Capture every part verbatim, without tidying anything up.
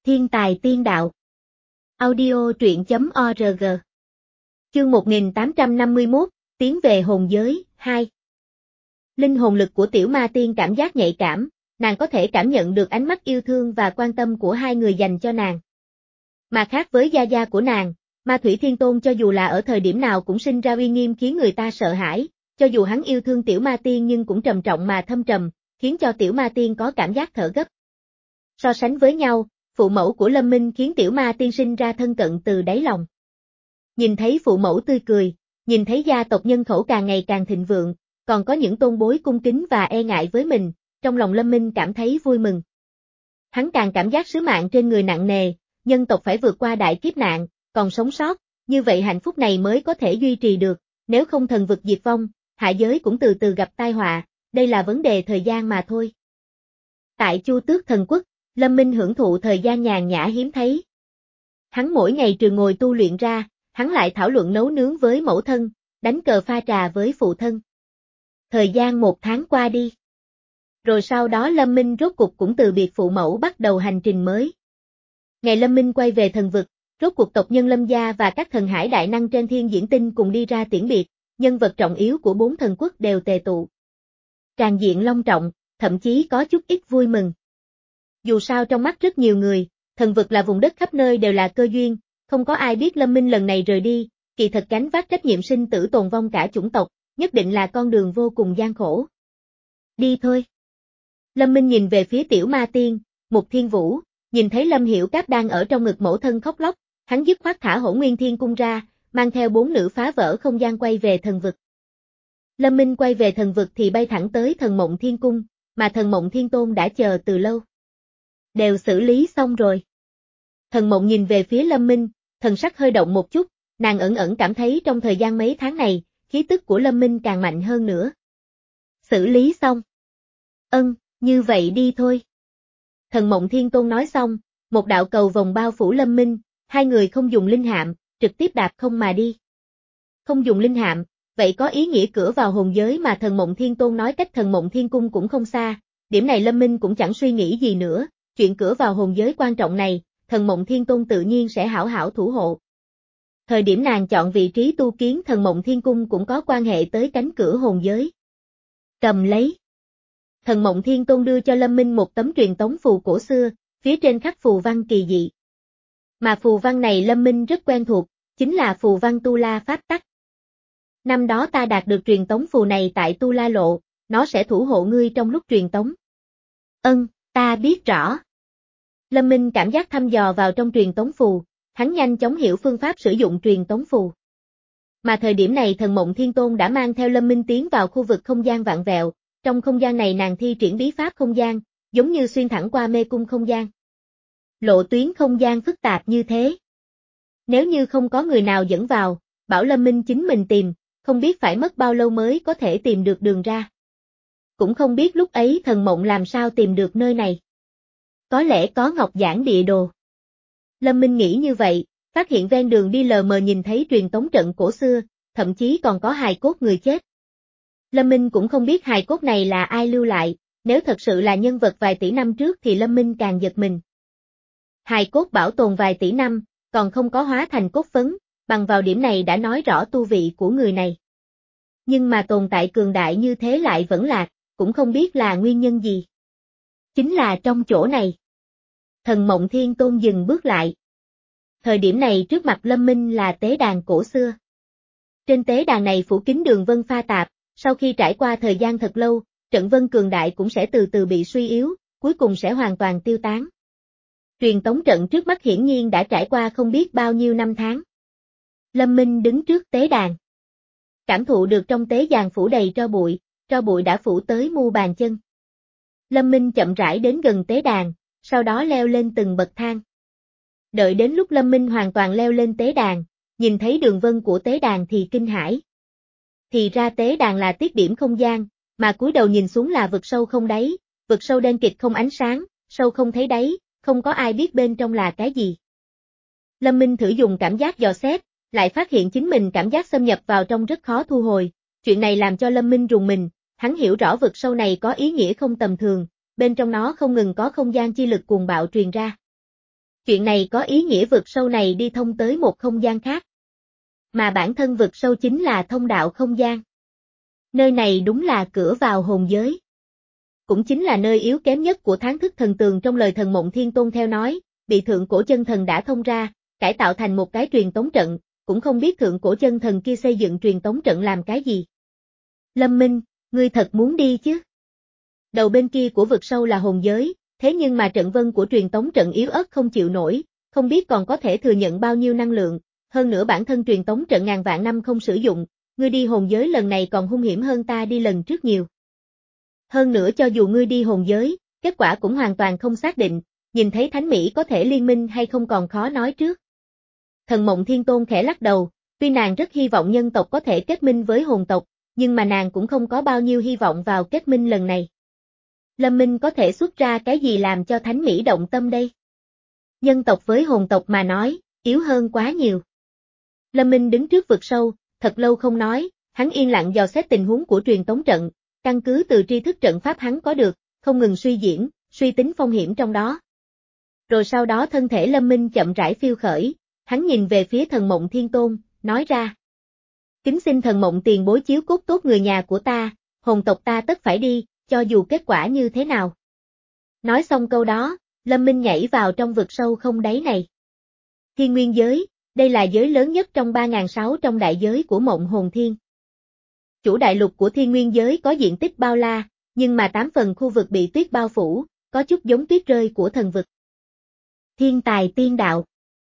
Thiên tài tiên đạo. Audio truyện chấm org. Chương một nghìn tám trăm năm mươi mốt, tiến về hồn giới, hai. Linh hồn lực của tiểu ma tiên cảm giác nhạy cảm, nàng có thể cảm nhận được ánh mắt yêu thương và quan tâm của hai người dành cho nàng. Mà khác với gia gia của nàng, Ma Thủy Thiên Tôn cho dù là ở thời điểm nào cũng sinh ra uy nghiêm khiến người ta sợ hãi, cho dù hắn yêu thương tiểu ma tiên nhưng cũng trầm trọng mà thâm trầm, khiến cho tiểu ma tiên có cảm giác thở gấp. So sánh với nhau, phụ mẫu của Lâm Minh khiến tiểu ma tiên sinh ra thân cận từ đáy lòng. Nhìn thấy phụ mẫu tươi cười, nhìn thấy gia tộc nhân khẩu càng ngày càng thịnh vượng, còn có những tôn bối cung kính và e ngại với mình, trong lòng Lâm Minh cảm thấy vui mừng. Hắn càng cảm giác sứ mạng trên người nặng nề, nhân tộc phải vượt qua đại kiếp nạn, còn sống sót, như vậy hạnh phúc này mới có thể duy trì được, nếu không thần vực diệt vong, hạ giới cũng từ từ gặp tai họa, đây là vấn đề thời gian mà thôi. Tại Chu Tước Thần Quốc, Lâm Minh hưởng thụ thời gian nhàn nhã hiếm thấy. Hắn mỗi ngày trừ ngồi tu luyện ra, hắn lại thảo luận nấu nướng với mẫu thân, đánh cờ pha trà với phụ thân. Thời gian một tháng qua đi. Rồi sau đó Lâm Minh rốt cục cũng từ biệt phụ mẫu bắt đầu hành trình mới. Ngày Lâm Minh quay về thần vực, rốt cuộc tộc nhân Lâm gia và các thần hải đại năng trên thiên diễn tinh cùng đi ra tiễn biệt, nhân vật trọng yếu của bốn thần quốc đều tề tụ. Tràng diện long trọng, thậm chí có chút ít vui mừng. Dù sao trong mắt rất nhiều người, thần vực là vùng đất khắp nơi đều là cơ duyên, không có ai biết Lâm Minh lần này rời đi, kỳ thật gánh vác trách nhiệm sinh tử tồn vong cả chủng tộc, nhất định là con đường vô cùng gian khổ. Đi thôi. Lâm Minh nhìn về phía tiểu ma tiên, Mục Thiên Vũ, nhìn thấy Lâm Hiểu Cáp đang ở trong ngực mẫu thân khóc lóc, hắn dứt khoát thả Hỗn Nguyên Thiên Cung ra, mang theo bốn nữ phá vỡ không gian quay về thần vực. Lâm Minh quay về thần vực thì bay thẳng tới Thần Mộng Thiên Cung, mà Thần Mộng Thiên Tôn đã chờ từ lâu. Đều xử lý xong rồi. Thần Mộng nhìn về phía Lâm Minh, thần sắc hơi động một chút, nàng ẩn ẩn cảm thấy trong thời gian mấy tháng này, khí tức của Lâm Minh càng mạnh hơn nữa. Xử lý xong. Ân, như vậy đi thôi. Thần Mộng Thiên Tôn nói xong, một đạo cầu vòng bao phủ Lâm Minh, hai người không dùng linh hạm, trực tiếp đạp không mà đi. Không dùng linh hạm, vậy có ý nghĩa cửa vào hồn giới mà Thần Mộng Thiên Tôn nói cách Thần Mộng Thiên Cung cũng không xa, điểm này Lâm Minh cũng chẳng suy nghĩ gì nữa, chuyện cửa vào hồn giới quan trọng này, Thần Mộng Thiên Tôn tự nhiên sẽ hảo hảo thủ hộ. Thời điểm nàng chọn vị trí tu kiến Thần Mộng Thiên Cung cũng có quan hệ tới cánh cửa hồn giới. Cầm lấy. Thần Mộng Thiên Tôn đưa cho Lâm Minh một tấm truyền tống phù cổ xưa, phía trên khắc phù văn kỳ dị. Mà phù văn này Lâm Minh rất quen thuộc, chính là phù văn Tu La Pháp Tắc. Năm đó ta đạt được truyền tống phù này tại Tu La Lộ, nó sẽ thủ hộ ngươi trong lúc truyền tống. Ân, ta biết rõ. Lâm Minh cảm giác thăm dò vào trong truyền tống phù, hắn nhanh chóng hiểu phương pháp sử dụng truyền tống phù. Mà thời điểm này Thần Mộng Thiên Tôn đã mang theo Lâm Minh tiến vào khu vực không gian vạn vẹo, trong không gian này nàng thi triển bí pháp không gian, giống như xuyên thẳng qua mê cung không gian. Lộ tuyến không gian phức tạp như thế. Nếu như không có người nào dẫn vào, bảo Lâm Minh chính mình tìm, không biết phải mất bao lâu mới có thể tìm được đường ra. Cũng không biết lúc ấy Thần Mộng làm sao tìm được nơi này. Có lẽ có ngọc giản địa đồ. Lâm Minh nghĩ như vậy, phát hiện ven đường đi lờ mờ nhìn thấy truyền tống trận cổ xưa, thậm chí còn có hài cốt người chết. Lâm Minh cũng không biết hài cốt này là ai lưu lại, nếu thật sự là nhân vật vài tỷ năm trước thì Lâm Minh càng giật mình. Hài cốt bảo tồn vài tỷ năm, còn không có hóa thành cốt phấn, bằng vào điểm này đã nói rõ tu vị của người này. Nhưng mà tồn tại cường đại như thế lại vẫn lạc, cũng không biết là nguyên nhân gì. Chính là trong chỗ này. Thần Mộng Thiên Tôn dừng bước lại. Thời điểm này trước mặt Lâm Minh là tế đàn cổ xưa. Trên tế đàn này phủ kín đường vân pha tạp, sau khi trải qua thời gian thật lâu, trận vân cường đại cũng sẽ từ từ bị suy yếu, cuối cùng sẽ hoàn toàn tiêu tán. Truyền tống trận trước mắt hiển nhiên đã trải qua không biết bao nhiêu năm tháng. Lâm Minh đứng trước tế đàn. Cảm thụ được trong tế đàn phủ đầy tro bụi, tro bụi đã phủ tới mu bàn chân. Lâm Minh chậm rãi đến gần tế đàn, sau đó leo lên từng bậc thang. Đợi đến lúc Lâm Minh hoàn toàn leo lên tế đàn, nhìn thấy đường vân của tế đàn thì kinh hãi. Thì ra tế đàn là tiết điểm không gian, mà cúi đầu nhìn xuống là vực sâu không đáy, vực sâu đen kịt không ánh sáng, sâu không thấy đáy, không có ai biết bên trong là cái gì. Lâm Minh thử dùng cảm giác dò xét, lại phát hiện chính mình cảm giác xâm nhập vào trong rất khó thu hồi, chuyện này làm cho Lâm Minh rùng mình, hắn hiểu rõ vực sâu này có ý nghĩa không tầm thường, bên trong nó không ngừng có không gian chi lực cuồng bạo truyền ra. Chuyện này có ý nghĩa vực sâu này đi thông tới một không gian khác. Mà bản thân vực sâu chính là thông đạo không gian. Nơi này đúng là cửa vào hồn giới. Cũng chính là nơi yếu kém nhất của tháng thức thần tường trong lời thần Mộng Thiên Tôn theo nói, bị thượng cổ chân thần đã thông ra, cải tạo thành một cái truyền tống trận, cũng không biết thượng cổ chân thần kia xây dựng truyền tống trận làm cái gì. Lâm Minh, ngươi thật muốn đi chứ? Đầu bên kia của vực sâu là hồn giới, thế nhưng mà trận vân của truyền tống trận yếu ớt không chịu nổi, không biết còn có thể thừa nhận bao nhiêu năng lượng, hơn nữa bản thân truyền tống trận ngàn vạn năm không sử dụng, ngươi đi hồn giới lần này còn hung hiểm hơn ta đi lần trước nhiều. Hơn nữa cho dù ngươi đi hồn giới, kết quả cũng hoàn toàn không xác định, nhìn thấy Thánh Mỹ có thể liên minh hay không còn khó nói trước. Thần Mộng Thiên Tôn khẽ lắc đầu, tuy nàng rất hy vọng nhân tộc có thể kết minh với hồn tộc, nhưng mà nàng cũng không có bao nhiêu hy vọng vào kết minh lần này. Lâm Minh có thể xuất ra cái gì làm cho Thánh Mỹ động tâm đây? Nhân tộc với hồn tộc mà nói, yếu hơn quá nhiều. Lâm Minh đứng trước vực sâu, thật lâu không nói, hắn yên lặng dò xét tình huống của truyền tống trận, căn cứ từ tri thức trận pháp hắn có được, không ngừng suy diễn, suy tính phong hiểm trong đó. Rồi sau đó thân thể Lâm Minh chậm rãi phiêu khởi, hắn nhìn về phía thần Mộng Thiên Tôn, nói ra. Kính xin thần Mộng tiền bối chiếu cốt tốt người nhà của ta, hồn tộc ta tất phải đi, cho dù kết quả như thế nào. Nói xong câu đó, Lâm Minh nhảy vào trong vực sâu không đáy này. Thiên Nguyên giới, đây là giới lớn nhất trong ba nghìn sáu trăm đại giới của Mộng Hồn Thiên. Chủ đại lục của Thiên Nguyên giới có diện tích bao la, nhưng mà tám phần khu vực bị tuyết bao phủ, có chút giống tuyết rơi của thần vực. Thiên tài tiên đạo.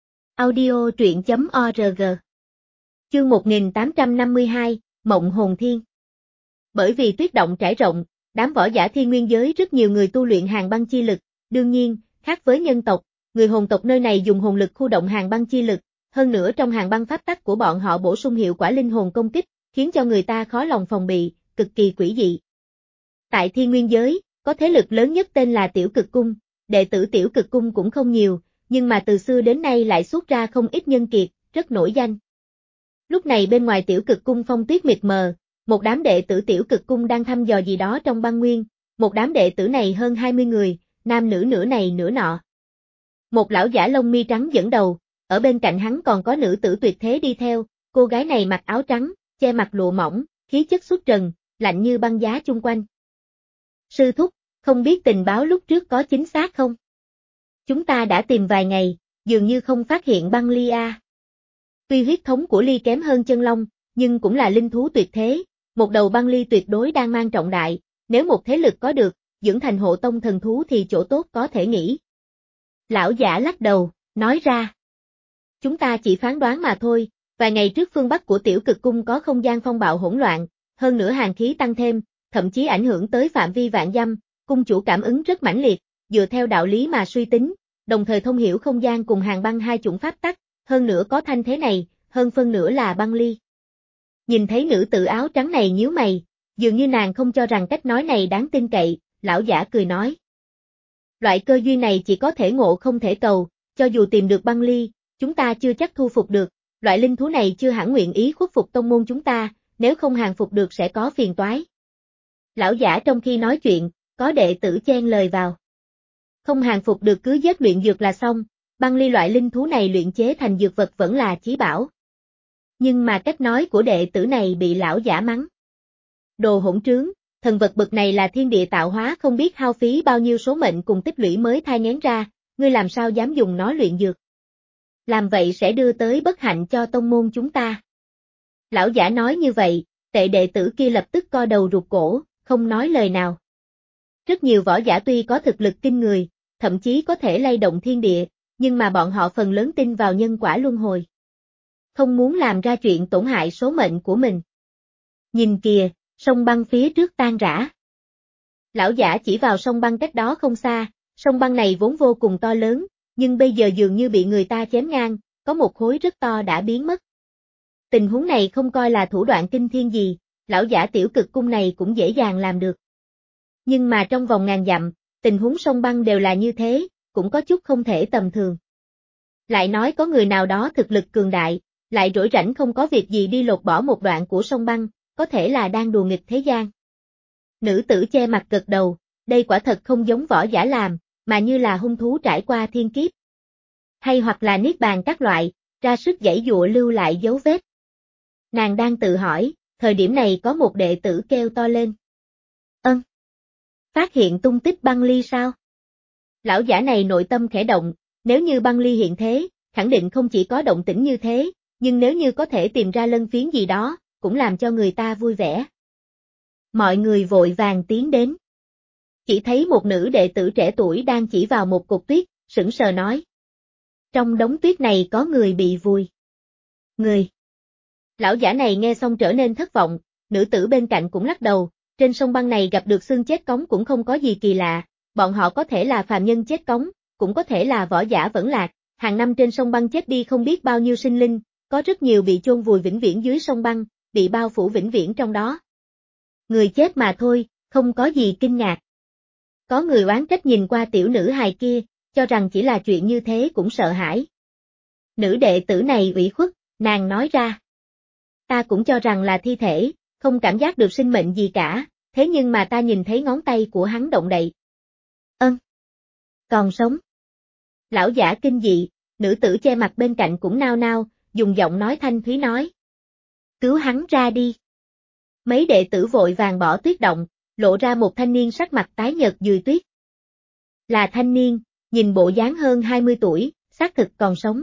Audio truyện chấm org. Chương một nghìn tám trăm năm mươi hai, Mộng Hồn Thiên. Bởi vì tuyết động trải rộng, đám võ giả Thiên Nguyên giới rất nhiều người tu luyện hàn băng chi lực, đương nhiên, khác với nhân tộc, người hồn tộc nơi này dùng hồn lực khu động hàn băng chi lực, hơn nữa trong hàn băng pháp tắc của bọn họ bổ sung hiệu quả linh hồn công kích, khiến cho người ta khó lòng phòng bị, cực kỳ quỷ dị. Tại Thiên Nguyên giới, có thế lực lớn nhất tên là Tiểu Cực Cung, đệ tử Tiểu Cực Cung cũng không nhiều, nhưng mà từ xưa đến nay lại xuất ra không ít nhân kiệt, rất nổi danh. Lúc này bên ngoài Tiểu Cực Cung phong tuyết mịt mờ, một đám đệ tử Tiểu Cực Cung đang thăm dò gì đó trong băng nguyên, một đám đệ tử này hơn hai mươi người, nam nữ nửa này nửa nọ. Một lão giả lông mi trắng dẫn đầu, ở bên cạnh hắn còn có nữ tử tuyệt thế đi theo, cô gái này mặc áo trắng, che mặt lụa mỏng, khí chất xuất trần, lạnh như băng giá chung quanh. Sư thúc, không biết tình báo lúc trước có chính xác không? Chúng ta đã tìm vài ngày, dường như không phát hiện băng ly a. Tuy huyết thống của ly kém hơn chân long, nhưng cũng là linh thú tuyệt thế, một đầu băng ly tuyệt đối đang mang trọng đại, nếu một thế lực có được, dưỡng thành hộ tông thần thú thì chỗ tốt có thể nghĩ. Lão giả lắc đầu, nói ra. Chúng ta chỉ phán đoán mà thôi, vài ngày trước phương Bắc của Tiểu Cực Cung có không gian phong bạo hỗn loạn, hơn nữa hàn khí tăng thêm, thậm chí ảnh hưởng tới phạm vi vạn dặm, cung chủ cảm ứng rất mãnh liệt, dựa theo đạo lý mà suy tính, đồng thời thông hiểu không gian cùng hàn băng hai chủng pháp tắc, hơn nữa có thanh thế này, hơn phân nửa là băng ly. Nhìn thấy nữ tử áo trắng này nhíu mày, dường như nàng không cho rằng cách nói này đáng tin cậy, lão giả cười nói. Loại cơ duyên này chỉ có thể ngộ không thể cầu, cho dù tìm được băng ly, chúng ta chưa chắc thu phục được, loại linh thú này chưa hẳn nguyện ý khuất phục tông môn chúng ta, nếu không hàng phục được sẽ có phiền toái. Lão giả trong khi nói chuyện, có đệ tử chen lời vào. Không hàng phục được cứ giết luyện dược là xong, băng ly loại linh thú này luyện chế thành dược vật vẫn là chí bảo. Nhưng mà cách nói của đệ tử này bị lão giả mắng. Đồ hỗn trướng, thần vật bực này là thiên địa tạo hóa không biết hao phí bao nhiêu số mệnh cùng tích lũy mới thai nghén ra, ngươi làm sao dám dùng nó luyện dược. Làm vậy sẽ đưa tới bất hạnh cho tông môn chúng ta. Lão giả nói như vậy, tệ đệ tử kia lập tức co đầu rụt cổ, không nói lời nào. Rất nhiều võ giả tuy có thực lực kinh người, thậm chí có thể lay động thiên địa, nhưng mà bọn họ phần lớn tin vào nhân quả luân hồi. Không muốn làm ra chuyện tổn hại số mệnh của mình. Nhìn kìa, sông băng phía trước tan rã. Lão giả chỉ vào sông băng cách đó không xa, sông băng này vốn vô cùng to lớn, nhưng bây giờ dường như bị người ta chém ngang, có một khối rất to đã biến mất. Tình huống này không coi là thủ đoạn kinh thiên gì, lão giả Tiểu Cực Cung này cũng dễ dàng làm được. Nhưng mà trong vòng ngàn dặm, tình huống sông băng đều là như thế, cũng có chút không thể tầm thường. Lại nói có người nào đó thực lực cường đại, lại rỗi rảnh không có việc gì đi lột bỏ một đoạn của sông băng, có thể là đang đùa nghịch thế gian. Nữ tử che mặt gật đầu, đây quả thật không giống võ giả làm, mà như là hung thú trải qua thiên kiếp. hay hoặc là niết bàn các loại, ra sức giãy giụa lưu lại dấu vết. Nàng đang tự hỏi, thời điểm này có một đệ tử kêu to lên. Ân! Phát hiện tung tích băng ly sao? Lão giả này nội tâm khẽ động, nếu như băng ly hiện thế, khẳng định không chỉ có động tĩnh như thế, nhưng nếu như có thể tìm ra lân phiến gì đó, cũng làm cho người ta vui vẻ. Mọi người vội vàng tiến đến. Chỉ thấy một nữ đệ tử trẻ tuổi đang chỉ vào một cục tuyết, sững sờ nói. Trong đống tuyết này có người bị vùi. Người. Lão giả này nghe xong trở nên thất vọng, nữ tử bên cạnh cũng lắc đầu, trên sông băng này gặp được xương chết cống cũng không có gì kỳ lạ, bọn họ có thể là phàm nhân chết cống, cũng có thể là võ giả vẫn lạc, hàng năm trên sông băng chết đi không biết bao nhiêu sinh linh, có rất nhiều bị chôn vùi vĩnh viễn dưới sông băng, bị bao phủ vĩnh viễn trong đó. Người chết mà thôi, không có gì kinh ngạc. Có người oán trách nhìn qua tiểu nữ hài kia, cho rằng chỉ là chuyện như thế cũng sợ hãi. Nữ đệ tử này ủy khuất, nàng nói ra. Ta cũng cho rằng là thi thể, không cảm giác được sinh mệnh gì cả, thế nhưng mà ta nhìn thấy ngón tay của hắn động đậy. Ân. Còn sống. Lão giả kinh dị, nữ tử che mặt bên cạnh cũng nao nao, dùng giọng nói thanh thúy nói. Cứu hắn ra đi. Mấy đệ tử vội vàng bỏ tuyết động, lộ ra một thanh niên sắc mặt tái nhợt dùi tuyết. Là thanh niên, nhìn bộ dáng hơn hai mươi tuổi, xác thực còn sống.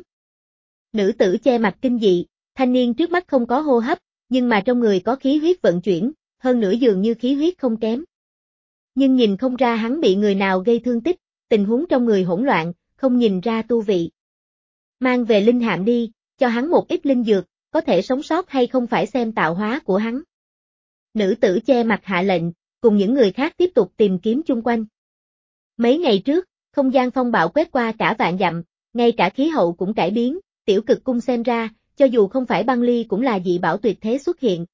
Nữ tử che mặt kinh dị, thanh niên trước mắt không có hô hấp, nhưng mà trong người có khí huyết vận chuyển, hơn nữa dường như khí huyết không kém. Nhưng nhìn không ra hắn bị người nào gây thương tích, tình huống trong người hỗn loạn, không nhìn ra tu vị. Mang về linh hạm đi, cho hắn một ít linh dược, có thể sống sót hay không phải xem tạo hóa của hắn. Nữ tử che mặt hạ lệnh, cùng những người khác tiếp tục tìm kiếm chung quanh. Mấy ngày trước, không gian phong bạo quét qua cả vạn dặm, ngay cả khí hậu cũng cải biến, tiểu cực cung xem ra, cho dù không phải băng ly cũng là dị bảo tuyệt thế xuất hiện.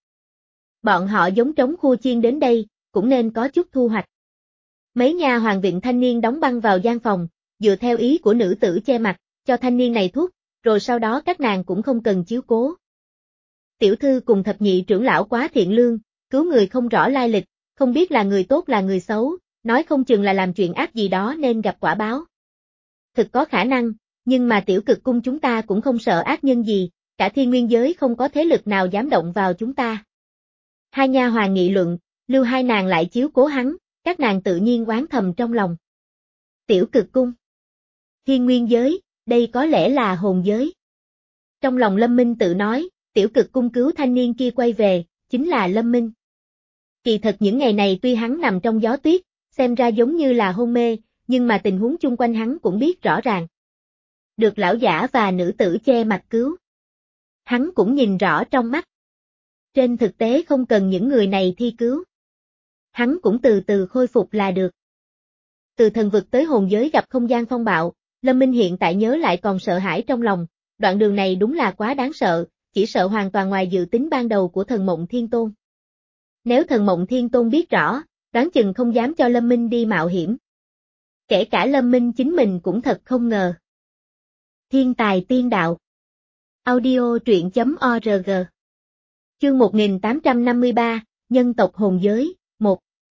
Bọn họ giống trống khua chiên đến đây, cũng nên có chút thu hoạch. Mấy nha hoàn viện thanh niên đóng băng vào gian phòng, dựa theo ý của nữ tử che mặt, cho thanh niên này thuốc, rồi sau đó các nàng cũng không cần chiếu cố. Tiểu thư cùng thập nhị trưởng lão quá thiện lương, cứu người không rõ lai lịch, không biết là người tốt là người xấu, nói không chừng là làm chuyện ác gì đó nên gặp quả báo. Thực có khả năng, nhưng mà tiểu cực cung chúng ta cũng không sợ ác nhân gì, cả thiên nguyên giới không có thế lực nào dám động vào chúng ta. Hai nha hoàn nghị luận, lưu hai nàng lại chiếu cố hắn, các nàng tự nhiên oán thầm trong lòng. Tiểu cực cung. Thiên nguyên giới, đây có lẽ là hồn giới. Trong lòng Lâm Minh tự nói, tiểu cực cung cứu thanh niên kia quay về, chính là Lâm Minh. Kỳ thật những ngày này tuy hắn nằm trong gió tuyết, xem ra giống như là hôn mê, nhưng mà tình huống chung quanh hắn cũng biết rõ ràng. Được lão giả và nữ tử che mặt cứu. Hắn cũng nhìn rõ trong mắt. Trên thực tế không cần những người này thi cứu. Hắn cũng từ từ khôi phục là được. Từ thần vực tới hồn giới gặp không gian phong bạo, Lâm Minh hiện tại nhớ lại còn sợ hãi trong lòng, đoạn đường này đúng là quá đáng sợ, chỉ sợ hoàn toàn ngoài dự tính ban đầu của thần Mộng Thiên Tôn. Nếu thần Mộng Thiên Tôn biết rõ, đoán chừng không dám cho Lâm Minh đi mạo hiểm. Kể cả Lâm Minh chính mình cũng thật không ngờ. Thiên tài tiên đạo. Audio truyện chấm org. Chương một nghìn tám trăm năm mươi ba, Nhân tộc hồn giới, một.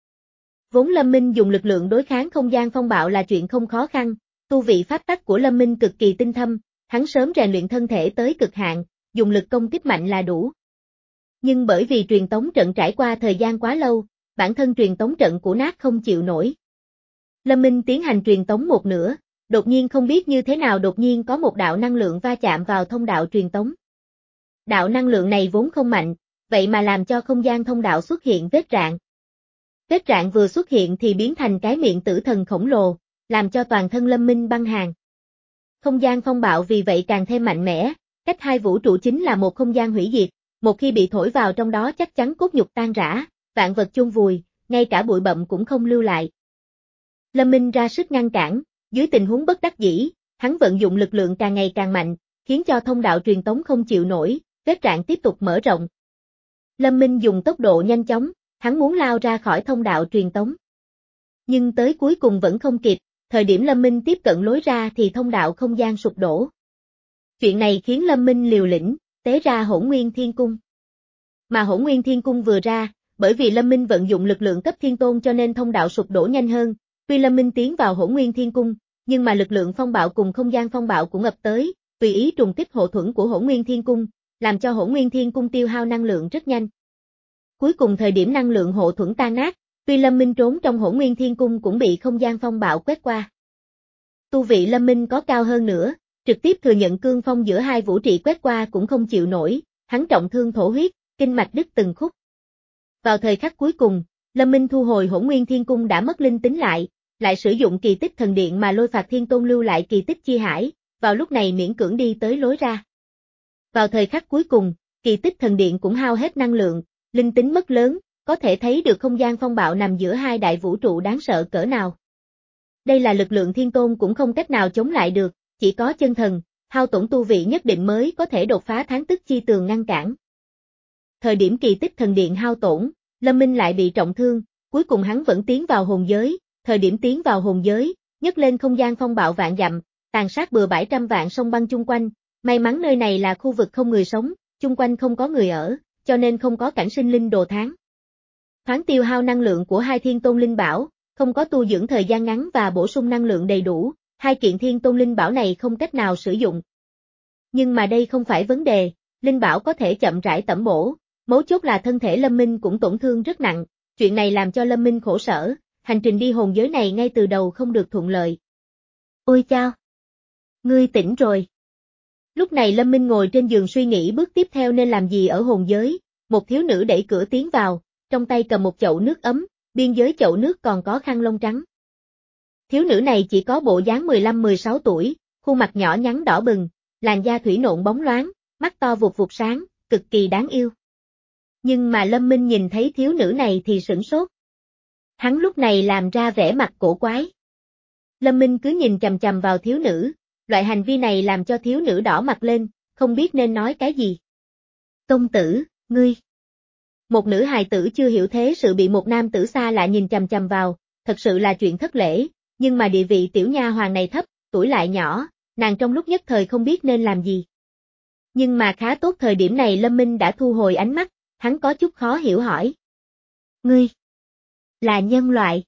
Vốn Lâm Minh dùng lực lượng đối kháng không gian phong bạo là chuyện không khó khăn, tu vị pháp tắc của Lâm Minh cực kỳ tinh thâm, hắn sớm rèn luyện thân thể tới cực hạn, dùng lực công kích mạnh là đủ. Nhưng bởi vì truyền tống trận trải qua thời gian quá lâu, bản thân truyền tống trận của nát không chịu nổi. Lâm Minh tiến hành truyền tống một nửa, đột nhiên không biết như thế nào đột nhiên có một đạo năng lượng va chạm vào thông đạo truyền tống. Đạo năng lượng này vốn không mạnh, vậy mà làm cho không gian thông đạo xuất hiện vết rạn. Vết rạn vừa xuất hiện thì biến thành cái miệng tử thần khổng lồ, làm cho toàn thân Lâm Minh băng hàn. Không gian phong bạo vì vậy càng thêm mạnh mẽ, cách hai vũ trụ chính là một không gian hủy diệt, một khi bị thổi vào trong đó chắc chắn cốt nhục tan rã, vạn vật chôn vùi, ngay cả bụi bặm cũng không lưu lại. Lâm Minh ra sức ngăn cản, dưới tình huống bất đắc dĩ, hắn vận dụng lực lượng càng ngày càng mạnh, khiến cho thông đạo truyền tống không chịu nổi, vết rạn tiếp tục mở rộng. Lâm Minh dùng tốc độ nhanh chóng, hắn muốn lao ra khỏi thông đạo truyền tống. Nhưng tới cuối cùng vẫn không kịp, thời điểm Lâm Minh tiếp cận lối ra thì thông đạo không gian sụp đổ. Chuyện này khiến Lâm Minh liều lĩnh, tế ra Hỗn Nguyên Thiên Cung. Mà Hỗn Nguyên Thiên Cung vừa ra, bởi vì Lâm Minh vận dụng lực lượng cấp thiên tôn cho nên thông đạo sụp đổ nhanh hơn, tuy Lâm Minh tiến vào Hỗn Nguyên Thiên Cung, nhưng mà lực lượng phong bạo cùng không gian phong bạo cũng ập tới, tùy ý trùng kích hộ thuẫn của Hỗn Nguyên Thiên Cung, làm cho Hỗn Nguyên Thiên Cung tiêu hao năng lượng rất nhanh. Cuối cùng thời điểm năng lượng hộ thuẫn tan nát, tuy Lâm Minh trốn trong Hỗn Nguyên Thiên Cung cũng bị không gian phong bạo quét qua. Tu vị Lâm Minh có cao hơn nữa, trực tiếp thừa nhận cương phong giữa hai vũ trị quét qua cũng không chịu nổi, hắn trọng thương thổ huyết, kinh mạch đứt từng khúc. Vào thời khắc cuối cùng, Lâm Minh thu hồi Hỗn Nguyên Thiên Cung đã mất linh tính lại, lại sử dụng kỳ tích thần điện mà Lôi Phạt Thiên Tôn lưu lại kỳ tích chi hải, vào lúc này miễn cưỡng đi tới lối ra. Vào thời khắc cuối cùng, kỳ tích thần điện cũng hao hết năng lượng, linh tính mất lớn, có thể thấy được không gian phong bạo nằm giữa hai đại vũ trụ đáng sợ cỡ nào. Đây là lực lượng thiên tôn cũng không cách nào chống lại được, chỉ có chân thần, hao tổn tu vị nhất định mới có thể đột phá tháng tức chi tường ngăn cản. Thời điểm kỳ tích thần điện hao tổn, Lâm Minh lại bị trọng thương, cuối cùng hắn vẫn tiến vào hồn giới, thời điểm tiến vào hồn giới, nhấc lên không gian phong bạo vạn dặm, tàn sát bừa bãi trăm vạn sông băng chung quanh, may mắn nơi này là khu vực không người sống, chung quanh không có người ở, cho nên không có cảnh sinh linh đồ tháng. Thoáng tiêu hao năng lượng của hai thiên tôn linh bảo, không có tu dưỡng thời gian ngắn và bổ sung năng lượng đầy đủ, hai kiện thiên tôn linh bảo này không cách nào sử dụng. Nhưng mà đây không phải vấn đề, linh bảo có thể chậm rãi tẩm bổ, mấu chốt là thân thể Lâm Minh cũng tổn thương rất nặng, chuyện này làm cho Lâm Minh khổ sở, hành trình đi hồn giới này ngay từ đầu không được thuận lợi. Ôi chao! Ngươi tỉnh rồi. Lúc này Lâm Minh ngồi trên giường suy nghĩ bước tiếp theo nên làm gì ở hồn giới, một thiếu nữ đẩy cửa tiến vào, trong tay cầm một chậu nước ấm, biên giới chậu nước còn có khăn lông trắng. Thiếu nữ này chỉ có bộ dáng mười lăm mười sáu tuổi, khuôn mặt nhỏ nhắn đỏ bừng, làn da thủy nộn bóng loáng, mắt to vụt vụt sáng, cực kỳ đáng yêu. Nhưng mà Lâm Minh nhìn thấy thiếu nữ này thì sửng sốt. Hắn lúc này làm ra vẻ mặt cổ quái. Lâm Minh cứ nhìn chằm chằm vào thiếu nữ, loại hành vi này làm cho thiếu nữ đỏ mặt lên, không biết nên nói cái gì. Công tử, ngươi. Một nữ hài tử chưa hiểu thế sự bị một nam tử xa lạ nhìn chằm chằm vào, thật sự là chuyện thất lễ, nhưng mà địa vị tiểu nha hoàng này thấp, tuổi lại nhỏ, nàng trong lúc nhất thời không biết nên làm gì. Nhưng mà khá tốt thời điểm này Lâm Minh đã thu hồi ánh mắt, hắn có chút khó hiểu hỏi. Ngươi, là nhân loại.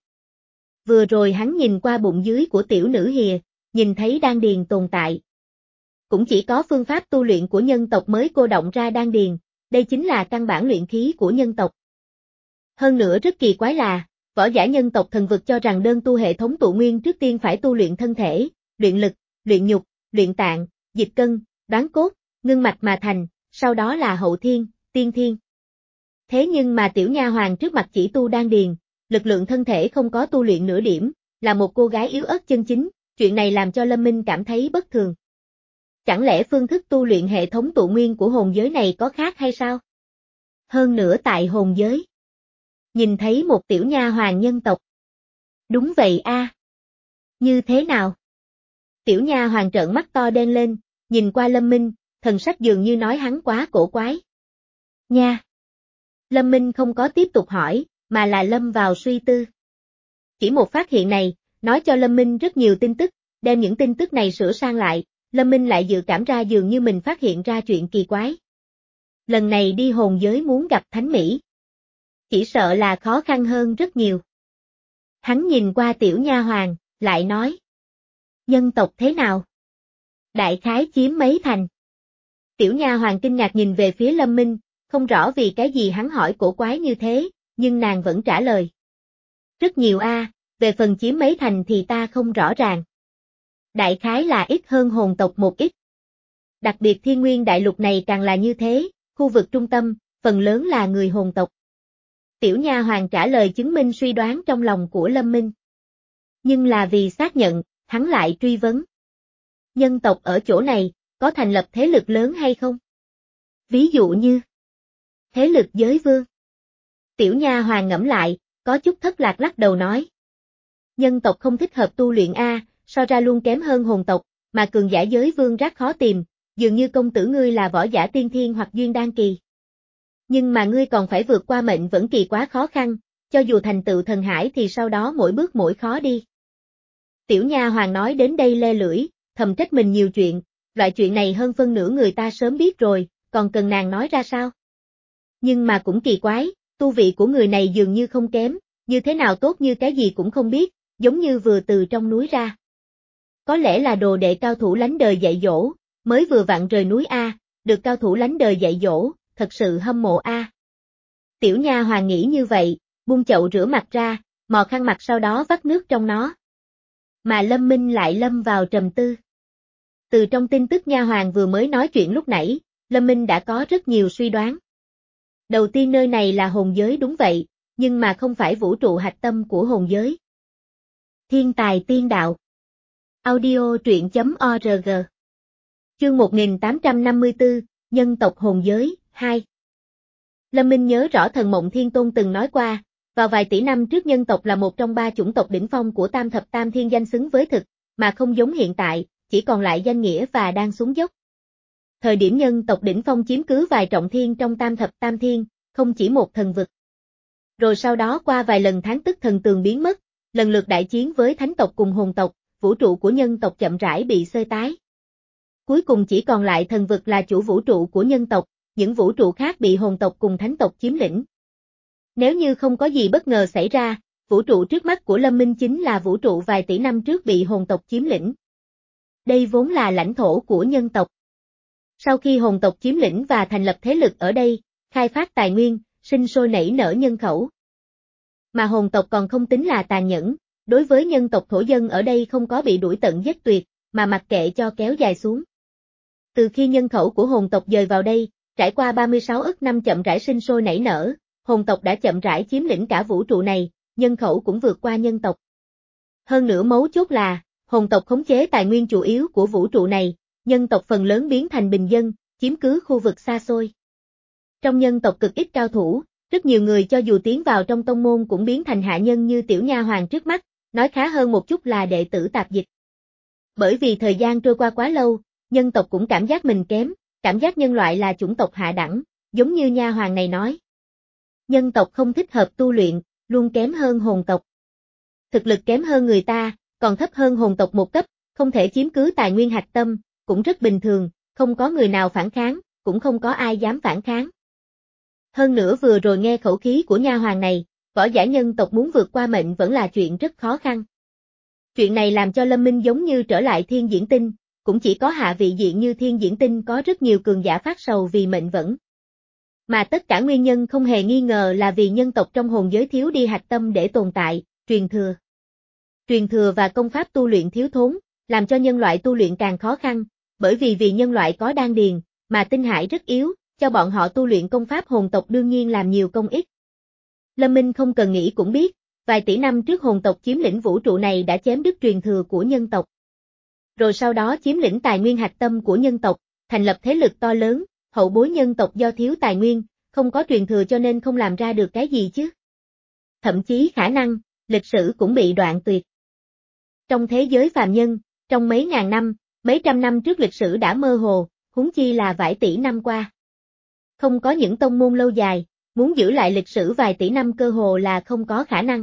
Vừa rồi hắn nhìn qua bụng dưới của tiểu nữ hìa, nhìn thấy đan điền tồn tại. Cũng chỉ có phương pháp tu luyện của nhân tộc mới cô động ra đan điền, đây chính là căn bản luyện khí của nhân tộc. Hơn nữa rất kỳ quái là, võ giả nhân tộc thần vực cho rằng đơn tu hệ thống tụ nguyên trước tiên phải tu luyện thân thể, luyện lực, luyện nhục, luyện tạng, dịch cân, đoán cốt, ngưng mạch mà thành, sau đó là hậu thiên, tiên thiên. Thế nhưng mà tiểu nha hoàng trước mặt chỉ tu đan điền, lực lượng thân thể không có tu luyện nửa điểm, là một cô gái yếu ớt chân chính, chuyện này làm cho Lâm Minh cảm thấy bất thường. Chẳng lẽ phương thức tu luyện hệ thống tụ nguyên của hồn giới này có khác hay sao? Hơn nữa tại hồn giới, nhìn thấy một tiểu nha hoàng nhân tộc. Đúng vậy a. À. Như thế nào? Tiểu nha hoàng trợn mắt to đen lên, nhìn qua Lâm Minh, thần sắc dường như nói hắn quá cổ quái. Nha. Lâm Minh không có tiếp tục hỏi, mà là lâm vào suy tư. Chỉ một phát hiện này, nói cho Lâm Minh rất nhiều tin tức, đem những tin tức này sửa sang lại, Lâm Minh lại dự cảm ra dường như mình phát hiện ra chuyện kỳ quái. Lần này đi hồn giới muốn gặp Thánh Mỹ. Chỉ sợ là khó khăn hơn rất nhiều. Hắn nhìn qua tiểu nha hoàng, lại nói. Nhân tộc thế nào? Đại khái chiếm mấy thành? Tiểu nha hoàng kinh ngạc nhìn về phía Lâm Minh, không rõ vì cái gì hắn hỏi cổ quái như thế, nhưng nàng vẫn trả lời. Rất nhiều a, à, về phần chiếm mấy thành thì ta không rõ ràng. Đại khái là ít hơn hồn tộc một ít. Đặc biệt thiên nguyên đại lục này càng là như thế, khu vực trung tâm, phần lớn là người hồn tộc. Tiểu nha hoàng trả lời chứng minh suy đoán trong lòng của Lâm Minh. Nhưng là vì xác nhận, hắn lại truy vấn. Nhân tộc ở chỗ này, có thành lập thế lực lớn hay không? Ví dụ như thế lực giới vương. Tiểu nha hoàng ngẫm lại, có chút thất lạc lắc đầu nói. Nhân tộc không thích hợp tu luyện A, so ra luôn kém hơn hồn tộc, mà cường giả giới vương rất khó tìm, dường như công tử ngươi là võ giả tiên thiên hoặc duyên đan kỳ. Nhưng mà ngươi còn phải vượt qua mệnh vẫn kỳ quá khó khăn, cho dù thành tựu thần hải thì sau đó mỗi bước mỗi khó đi. Tiểu nha hoàng nói đến đây le lưỡi, thầm trách mình nhiều chuyện, loại chuyện này hơn phân nửa người ta sớm biết rồi, còn cần nàng nói ra sao? Nhưng mà cũng kỳ quái, tu vị của người này dường như không kém, như thế nào tốt như cái gì cũng không biết, giống như vừa từ trong núi ra. Có lẽ là đồ đệ cao thủ lánh đời dạy dỗ, mới vừa vặn rời núi A, được cao thủ lánh đời dạy dỗ, thật sự hâm mộ A. Tiểu nha hoàn nghĩ như vậy, buông chậu rửa mặt ra, mò khăn mặt sau đó vắt nước trong nó. Mà Lâm Minh lại lâm vào trầm tư. Từ trong tin tức nha hoàn vừa mới nói chuyện lúc nãy, Lâm Minh đã có rất nhiều suy đoán. Đầu tiên nơi này là hồn giới đúng vậy, nhưng mà không phải vũ trụ hạch tâm của hồn giới. Thiên tài tiên đạo. Audio truyện chấm org. Chương một nghìn tám trăm năm mươi tư, Nhân tộc hồn giới, hai. Lâm Minh nhớ rõ Thần Mộng Thiên Tôn từng nói qua, vào vài tỷ năm trước nhân tộc là một trong ba chủng tộc đỉnh phong của Tam Thập Tam Thiên danh xứng với thực, mà không giống hiện tại, chỉ còn lại danh nghĩa và đang xuống dốc. Thời điểm nhân tộc đỉnh phong chiếm cứ vài trọng thiên trong Tam Thập Tam Thiên, không chỉ một thần vực. Rồi sau đó qua vài lần tháng tức thần tường biến mất, lần lượt đại chiến với thánh tộc cùng hồn tộc, vũ trụ của nhân tộc chậm rãi bị xơi tái. Cuối cùng chỉ còn lại thần vực là chủ vũ trụ của nhân tộc, những vũ trụ khác bị hồn tộc cùng thánh tộc chiếm lĩnh. Nếu như không có gì bất ngờ xảy ra, vũ trụ trước mắt của Lâm Minh chính là vũ trụ vài tỷ năm trước bị hồn tộc chiếm lĩnh. Đây vốn là lãnh thổ của nhân tộc. Sau khi hồn tộc chiếm lĩnh và thành lập thế lực ở đây, khai phát tài nguyên, sinh sôi nảy nở nhân khẩu. Mà hồn tộc còn không tính là tàn nhẫn, đối với nhân tộc thổ dân ở đây không có bị đuổi tận giết tuyệt, mà mặc kệ cho kéo dài xuống. Từ khi nhân khẩu của hồn tộc dời vào đây, trải qua ba mươi sáu ức năm chậm rãi sinh sôi nảy nở, hồn tộc đã chậm rãi chiếm lĩnh cả vũ trụ này, nhân khẩu cũng vượt qua nhân tộc. Hơn nữa mấu chốt là, hồn tộc khống chế tài nguyên chủ yếu của vũ trụ này, nhân tộc phần lớn biến thành bình dân, chiếm cứ khu vực xa xôi. Trong nhân tộc cực ít cao thủ, rất nhiều người cho dù tiến vào trong tông môn cũng biến thành hạ nhân như tiểu nha hoàng trước mắt, nói khá hơn một chút là đệ tử tạp dịch. Bởi vì thời gian trôi qua quá lâu, nhân tộc cũng cảm giác mình kém, cảm giác nhân loại là chủng tộc hạ đẳng, giống như nha hoàng này nói. Nhân tộc không thích hợp tu luyện, luôn kém hơn hồn tộc. Thực lực kém hơn người ta, còn thấp hơn hồn tộc một cấp, không thể chiếm cứ tài nguyên hạch tâm, cũng rất bình thường, không có người nào phản kháng, cũng không có ai dám phản kháng. Hơn nữa vừa rồi nghe khẩu khí của nha hoàng này, võ giả nhân tộc muốn vượt qua mệnh vẫn là chuyện rất khó khăn. Chuyện này làm cho Lâm Minh giống như trở lại thiên diễn tinh, cũng chỉ có hạ vị diện như thiên diễn tinh có rất nhiều cường giả phát sầu vì mệnh vẫn. Mà tất cả nguyên nhân không hề nghi ngờ là vì nhân tộc trong hồn giới thiếu đi hạch tâm để tồn tại, truyền thừa. Truyền thừa và công pháp tu luyện thiếu thốn, làm cho nhân loại tu luyện càng khó khăn, bởi vì vì nhân loại có đan điền, mà tinh hải rất yếu, cho bọn họ tu luyện công pháp hồn tộc đương nhiên làm nhiều công ích. Lâm Minh không cần nghĩ cũng biết, vài tỷ năm trước hồn tộc chiếm lĩnh vũ trụ này đã chém đứt truyền thừa của nhân tộc. Rồi sau đó chiếm lĩnh tài nguyên hạch tâm của nhân tộc, thành lập thế lực to lớn, hậu bối nhân tộc do thiếu tài nguyên, không có truyền thừa cho nên không làm ra được cái gì chứ. Thậm chí khả năng, lịch sử cũng bị đoạn tuyệt. Trong thế giới phàm nhân, trong mấy ngàn năm, mấy trăm năm trước lịch sử đã mơ hồ, huống chi là vài tỷ năm qua. Không có những tông môn lâu dài, muốn giữ lại lịch sử vài tỷ năm cơ hồ là không có khả năng.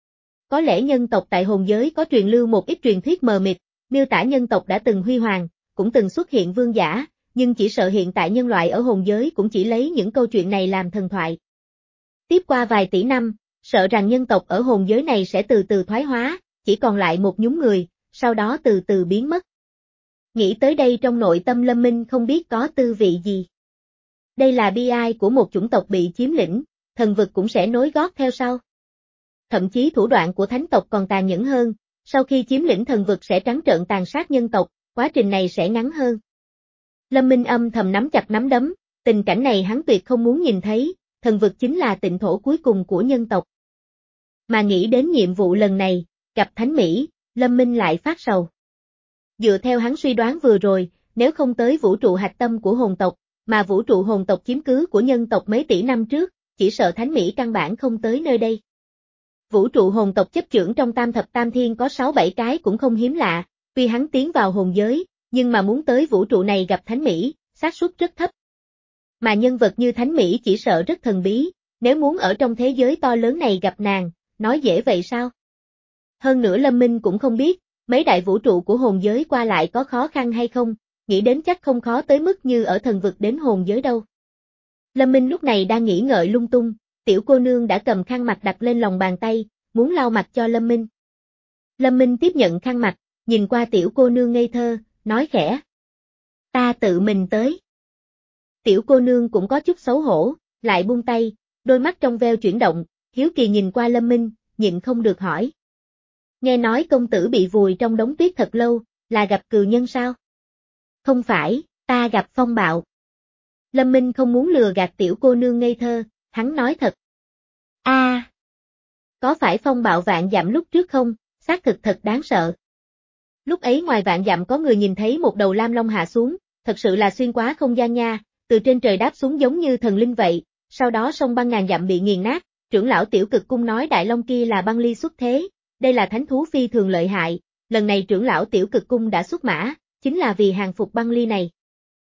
Có lẽ nhân tộc tại hồn giới có truyền lưu một ít truyền thuyết mờ mịt, miêu tả nhân tộc đã từng huy hoàng, cũng từng xuất hiện vương giả, nhưng chỉ sợ hiện tại nhân loại ở hồn giới cũng chỉ lấy những câu chuyện này làm thần thoại. Tiếp qua vài tỷ năm, sợ rằng nhân tộc ở hồn giới này sẽ từ từ thoái hóa, chỉ còn lại một nhúm người, sau đó từ từ biến mất. Nghĩ tới đây trong nội tâm Lâm Minh không biết có tư vị gì. Đây là bi ai của một chủng tộc bị chiếm lĩnh, thần vực cũng sẽ nối gót theo sau. Thậm chí thủ đoạn của thánh tộc còn tàn nhẫn hơn, sau khi chiếm lĩnh thần vực sẽ trắng trợn tàn sát nhân tộc, quá trình này sẽ ngắn hơn. Lâm Minh âm thầm nắm chặt nắm đấm, tình cảnh này hắn tuyệt không muốn nhìn thấy, thần vực chính là tịnh thổ cuối cùng của nhân tộc. Mà nghĩ đến nhiệm vụ lần này, gặp Thánh Mỹ, Lâm Minh lại phát sầu. Dựa theo hắn suy đoán vừa rồi, nếu không tới vũ trụ hạch tâm của hồn tộc, mà vũ trụ hồn tộc chiếm cứ của nhân tộc mấy tỷ năm trước, chỉ sợ Thánh Mỹ căn bản không tới nơi đây. Vũ trụ hồn tộc chấp chưởng trong Tam Thập Tam Thiên có sáu bảy cái cũng không hiếm lạ, tuy hắn tiến vào hồn giới, nhưng mà muốn tới vũ trụ này gặp Thánh Mỹ, xác suất rất thấp. Mà nhân vật như Thánh Mỹ chỉ sợ rất thần bí, nếu muốn ở trong thế giới to lớn này gặp nàng, nói dễ vậy sao? Hơn nữa Lâm Minh cũng không biết, mấy đại vũ trụ của hồn giới qua lại có khó khăn hay không, nghĩ đến chắc không khó tới mức như ở thần vực đến hồn giới đâu. Lâm Minh lúc này đang nghĩ ngợi lung tung, tiểu cô nương đã cầm khăn mặt đặt lên lòng bàn tay, muốn lau mặt cho Lâm Minh. Lâm Minh tiếp nhận khăn mặt, nhìn qua tiểu cô nương ngây thơ, nói khẽ. Ta tự mình tới. Tiểu cô nương cũng có chút xấu hổ, lại buông tay, đôi mắt trong veo chuyển động, hiếu kỳ nhìn qua Lâm Minh, nhịn không được hỏi. Nghe nói công tử bị vùi trong đống tuyết thật lâu, là gặp cừu nhân sao? Không phải, ta gặp phong bạo. Lâm Minh không muốn lừa gạt tiểu cô nương ngây thơ, hắn nói thật. A, à, có phải phong bạo vạn dặm lúc trước không, xác thực thật đáng sợ. Lúc ấy ngoài vạn dặm có người nhìn thấy một đầu lam long hạ xuống, thật sự là xuyên quá không gian nha, từ trên trời đáp xuống giống như thần linh vậy, sau đó sông băng ngàn dặm bị nghiền nát, trưởng lão tiểu cực cung nói đại long kia là băng ly xuất thế, đây là thánh thú phi thường lợi hại, lần này trưởng lão tiểu cực cung đã xuất mã, chính là vì hàng phục băng ly này.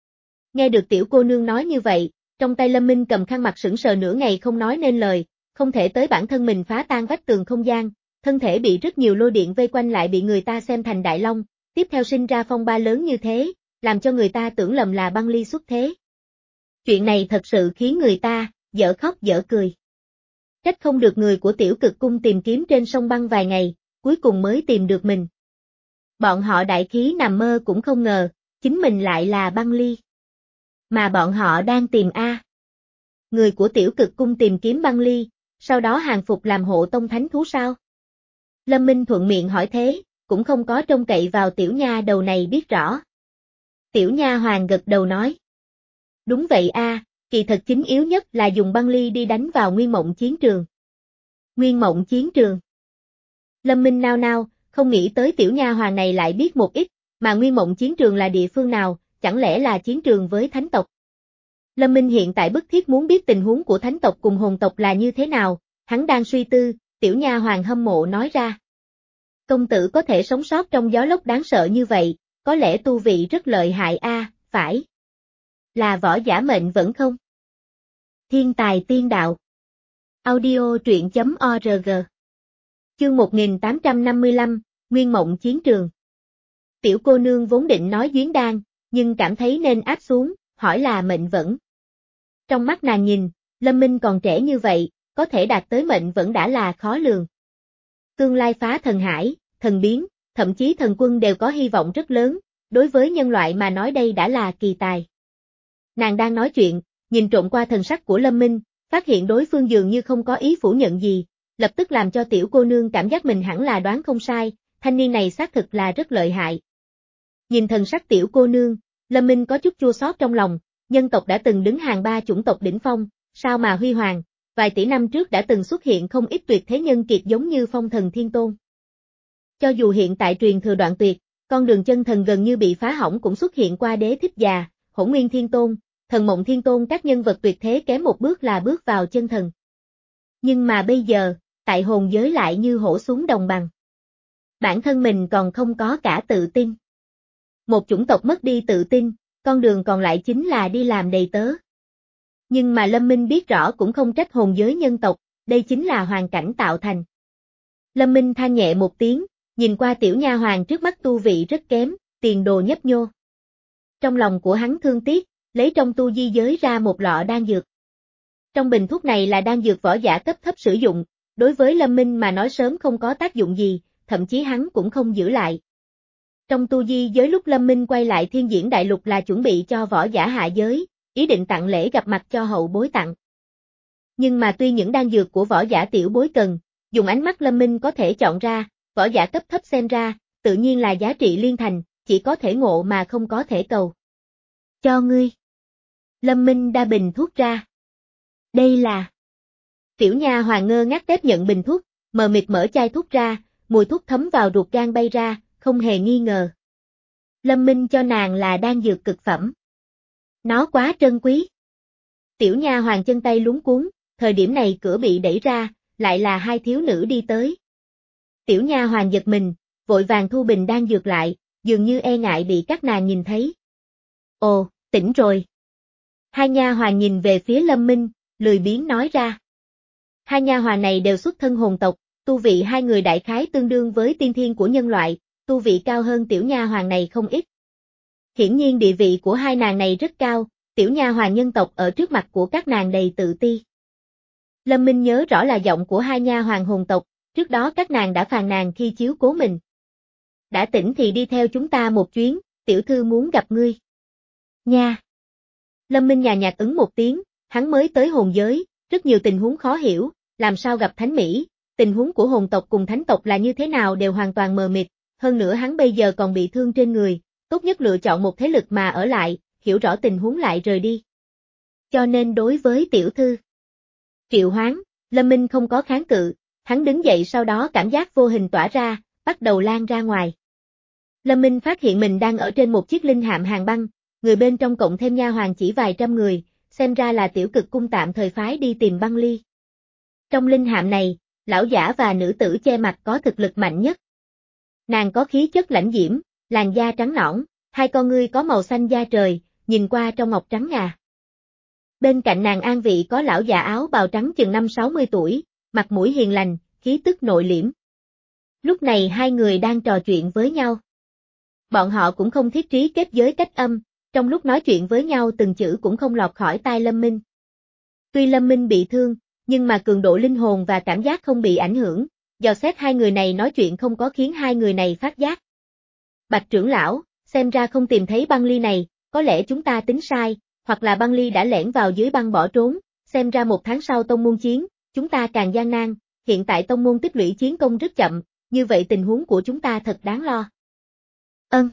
Nghe được tiểu cô nương nói như vậy, trong tay Lâm Minh cầm khăn mặt sững sờ nửa ngày không nói nên lời, không thể tới bản thân mình phá tan vách tường không gian, thân thể bị rất nhiều lôi điện vây quanh lại bị người ta xem thành đại long, tiếp theo sinh ra phong ba lớn như thế, làm cho người ta tưởng lầm là băng ly xuất thế. Chuyện này thật sự khiến người ta dở khóc dở cười. Trách không được người của tiểu cực cung tìm kiếm trên sông băng vài ngày, cuối cùng mới tìm được mình. Bọn họ đại khí nằm mơ cũng không ngờ, chính mình lại là băng ly. Mà bọn họ đang tìm A. Người của tiểu cực cung tìm kiếm băng ly, sau đó hàng phục làm hộ tông thánh thú sao? Lâm Minh thuận miệng hỏi thế, cũng không có trông cậy vào tiểu nha đầu này biết rõ. Tiểu nha hoàng gật đầu nói. Đúng vậy a, kỳ thật chính yếu nhất là dùng băng ly đi đánh vào Nguyên Mộng chiến trường. Nguyên Mộng chiến trường. Lâm Minh nao nao, không nghĩ tới tiểu nha hoàng này lại biết một ít, mà Nguyên Mộng chiến trường là địa phương nào, chẳng lẽ là chiến trường với thánh tộc. Lâm Minh hiện tại bức thiết muốn biết tình huống của thánh tộc cùng hồn tộc là như thế nào, hắn đang suy tư, tiểu nha hoàng hâm mộ nói ra. Công tử có thể sống sót trong gió lốc đáng sợ như vậy, có lẽ tu vị rất lợi hại a, phải. Là võ giả mệnh vẫn không? Thiên tài tiên đạo. Audio truyện chấm org. Chương một nghìn tám trăm năm mươi lăm, Nguyên Mộng chiến trường. Tiểu cô nương vốn định nói duyên đan, nhưng cảm thấy nên áp xuống, hỏi là mệnh vẫn. Trong mắt nàng nhìn, Lâm Minh còn trẻ như vậy, có thể đạt tới mệnh vẫn đã là khó lường. Tương lai phá thần hải, thần biến, thậm chí thần quân đều có hy vọng rất lớn, đối với nhân loại mà nói đây đã là kỳ tài. Nàng đang nói chuyện, nhìn trộm qua thần sắc của Lâm Minh, phát hiện đối phương dường như không có ý phủ nhận gì, lập tức làm cho tiểu cô nương cảm giác mình hẳn là đoán không sai, thanh niên này xác thực là rất lợi hại. Nhìn thần sắc tiểu cô nương, Lâm Minh có chút chua xót trong lòng, nhân tộc đã từng đứng hàng ba chủng tộc đỉnh phong, sao mà huy hoàng, vài tỷ năm trước đã từng xuất hiện không ít tuyệt thế nhân kiệt giống như Phong Thần Thiên Tôn. Cho dù hiện tại truyền thừa đoạn tuyệt, con đường chân thần gần như bị phá hỏng cũng xuất hiện qua Đế Thích Già, Hỗn Nguyên Thiên Tôn, Thần Mộng Thiên Tôn, các nhân vật tuyệt thế kém một bước là bước vào chân thần. Nhưng mà bây giờ, tại hồn giới lại như hổ xuống đồng bằng. Bản thân mình còn không có cả tự tin. Một chủng tộc mất đi tự tin, con đường còn lại chính là đi làm đầy tớ. Nhưng mà Lâm Minh biết rõ cũng không trách hồn giới nhân tộc, đây chính là hoàn cảnh tạo thành. Lâm Minh than nhẹ một tiếng, nhìn qua tiểu nha hoàng trước mắt tu vị rất kém, tiền đồ nhấp nhô. Trong lòng của hắn thương tiếc, lấy trong tu di giới ra một lọ đan dược. Trong bình thuốc này là đan dược võ giả cấp thấp sử dụng, đối với Lâm Minh mà nói sớm không có tác dụng gì, thậm chí hắn cũng không giữ lại. Trong tu di giới lúc Lâm Minh quay lại Thiên Diễn Đại Lục là chuẩn bị cho võ giả hạ giới, ý định tặng lễ gặp mặt cho hậu bối tặng. Nhưng mà tuy những đan dược của võ giả tiểu bối cần, dùng ánh mắt Lâm Minh có thể chọn ra, võ giả cấp thấp xem ra, tự nhiên là giá trị liên thành, chỉ có thể ngộ mà không có thể cầu. Cho ngươi. Lâm Minh đa bình thuốc ra. Đây là... Tiểu nha hoàng ngơ ngác tiếp nhận bình thuốc, mờ mịt mở chai thuốc ra, mùi thuốc thấm vào ruột gan bay ra, không hề nghi ngờ. Lâm Minh cho nàng là đan dược cực phẩm. Nó quá trân quý. Tiểu nha hoàng chân tay luống cuống, thời điểm này cửa bị đẩy ra, lại là hai thiếu nữ đi tới. Tiểu nha hoàng giật mình, vội vàng thu bình đan dược lại, dường như e ngại bị các nàng nhìn thấy. Ồ, tỉnh rồi. Hai nha hoàng nhìn về phía Lâm Minh, lười biếng nói ra. Hai nha hoàng này đều xuất thân hồn tộc, tu vị hai người đại khái tương đương với tiên thiên của nhân loại, tu vị cao hơn tiểu nha hoàng này không ít. Hiển nhiên địa vị của hai nàng này rất cao, tiểu nha hoàng nhân tộc ở trước mặt của các nàng đầy tự ti. Lâm Minh nhớ rõ là giọng của hai nha hoàng hồn tộc, trước đó các nàng đã phàn nàn khi chiếu cố mình. đã tỉnh thì đi theo chúng ta một chuyến, tiểu thư muốn gặp ngươi. Nha. Lâm Minh nhàn nhạt ứng một tiếng, hắn mới tới hồn giới, rất nhiều tình huống khó hiểu, làm sao gặp thánh Mỹ, tình huống của hồn tộc cùng thánh tộc là như thế nào đều hoàn toàn mờ mịt, hơn nữa hắn bây giờ còn bị thương trên người, tốt nhất lựa chọn một thế lực mà ở lại, hiểu rõ tình huống lại rời đi. Cho nên đối với tiểu thư triệu hoán, Lâm Minh không có kháng cự, hắn đứng dậy sau đó cảm giác vô hình tỏa ra, bắt đầu lan ra ngoài. Lâm Minh phát hiện mình đang ở trên một chiếc linh hạm hàng băng, người bên trong cộng thêm nha hoàn chỉ vài trăm người, xem ra là tiểu cực cung tạm thời phái đi tìm băng ly. Trong linh hạm này, lão giả và nữ tử che mặt có thực lực mạnh nhất. Nàng có khí chất lãnh diễm, làn da trắng nõn, hai con ngươi có màu xanh da trời, nhìn qua trong ngọc trắng ngà. Bên cạnh nàng an vị có lão già áo bào trắng chừng năm sáu mươi tuổi, mặt mũi hiền lành, khí tức nội liễm. Lúc này hai người đang trò chuyện với nhau. Bọn họ cũng không thiết trí kết giới cách âm, trong lúc nói chuyện với nhau từng chữ cũng không lọt khỏi tai Lâm Minh. Tuy Lâm Minh bị thương, nhưng mà cường độ linh hồn và cảm giác không bị ảnh hưởng, dò xét hai người này nói chuyện không có khiến hai người này phát giác. Bạch trưởng lão, xem ra không tìm thấy băng ly này, có lẽ chúng ta tính sai, hoặc là băng ly đã lẻn vào dưới băng bỏ trốn, xem ra một tháng sau tông môn chiến, chúng ta càng gian nan, hiện tại tông môn tích lũy chiến công rất chậm, như vậy tình huống của chúng ta thật đáng lo. Ân.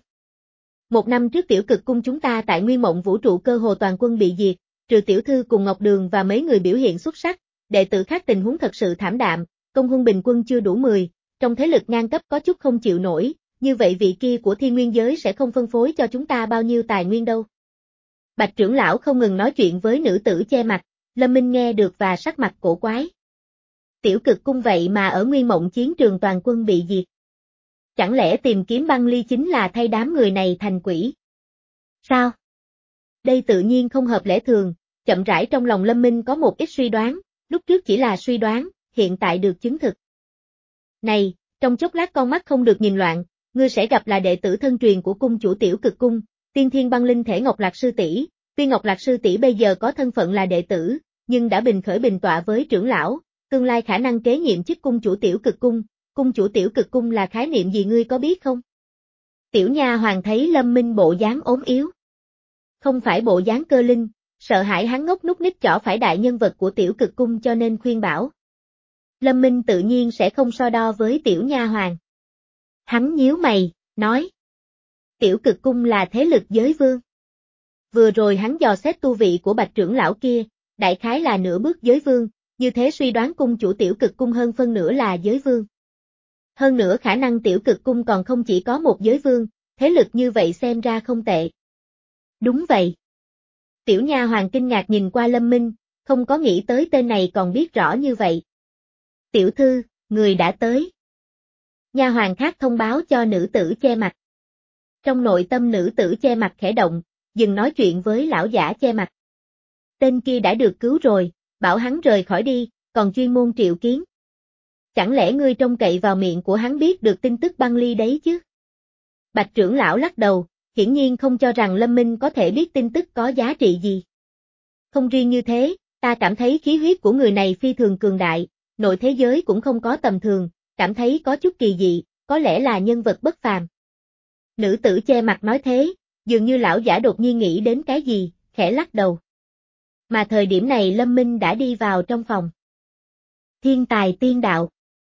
Một năm trước tiểu cực cung chúng ta tại Nguyên Mộng vũ trụ cơ hồ toàn quân bị diệt, trừ tiểu thư cùng Ngọc Đường và mấy người biểu hiện xuất sắc, đệ tử khác tình huống thật sự thảm đạm, công huân bình quân chưa đủ mười, trong thế lực ngang cấp có chút không chịu nổi, như vậy vị kia của thiên nguyên giới sẽ không phân phối cho chúng ta bao nhiêu tài nguyên đâu. Bạch trưởng lão không ngừng nói chuyện với nữ tử che mặt, Lâm Minh nghe được và sắc mặt cổ quái. Tiểu cực cung vậy mà ở Nguyên Mộng chiến trường toàn quân bị diệt. Chẳng lẽ tìm kiếm băng ly chính là thay đám người này thành quỷ? Sao? Đây tự nhiên không hợp lẽ thường, chậm rãi trong lòng Lâm Minh có một ít suy đoán, lúc trước chỉ là suy đoán, hiện tại được chứng thực. Này, trong chốc lát con mắt không được nhìn loạn, ngươi sẽ gặp là đệ tử thân truyền của cung chủ tiểu cực cung, tiên thiên băng linh thể Ngọc Lạc sư tỷ. Tuy Ngọc Lạc sư tỷ bây giờ có thân phận là đệ tử, nhưng đã bình khởi bình tọa với trưởng lão, tương lai khả năng kế nhiệm chức cung chủ tiểu cực cung. Cung chủ tiểu cực cung là khái niệm gì ngươi có biết không? Tiểu nha hoàng thấy Lâm Minh bộ dáng ốm yếu. Không phải bộ dáng cơ linh, sợ hãi hắn ngốc nút ních chỏ phải đại nhân vật của tiểu cực cung cho nên khuyên bảo. Lâm Minh tự nhiên sẽ không so đo với tiểu nha hoàng. Hắn nhíu mày, nói. Tiểu cực cung là thế lực giới vương. Vừa rồi hắn dò xét tu vị của bạch trưởng lão kia, đại khái là nửa bước giới vương, như thế suy đoán cung chủ tiểu cực cung hơn phân nửa là giới vương. Hơn nữa khả năng tiểu cực cung còn không chỉ có một giới vương, thế lực như vậy xem ra không tệ. Đúng vậy. Tiểu nha hoàng kinh ngạc nhìn qua Lâm Minh, không có nghĩ tới tên này còn biết rõ như vậy. Tiểu thư, người đã tới. Nha hoàng khác thông báo cho nữ tử che mặt. Trong nội tâm nữ tử che mặt khẽ động, dừng nói chuyện với lão giả che mặt. Tên kia đã được cứu rồi, bảo hắn rời khỏi đi, còn chuyên môn triệu kiến. Chẳng lẽ ngươi trông cậy vào miệng của hắn biết được tin tức băng ly đấy chứ? Bạch trưởng lão lắc đầu, hiển nhiên không cho rằng Lâm Minh có thể biết tin tức có giá trị gì. Không riêng như thế, ta cảm thấy khí huyết của người này phi thường cường đại, nội thế giới cũng không có tầm thường, cảm thấy có chút kỳ dị, có lẽ là nhân vật bất phàm. Nữ tử che mặt nói thế, dường như lão giả đột nhiên nghĩ đến cái gì, khẽ lắc đầu. Mà thời điểm này Lâm Minh đã đi vào trong phòng. Thiên tài tiên đạo.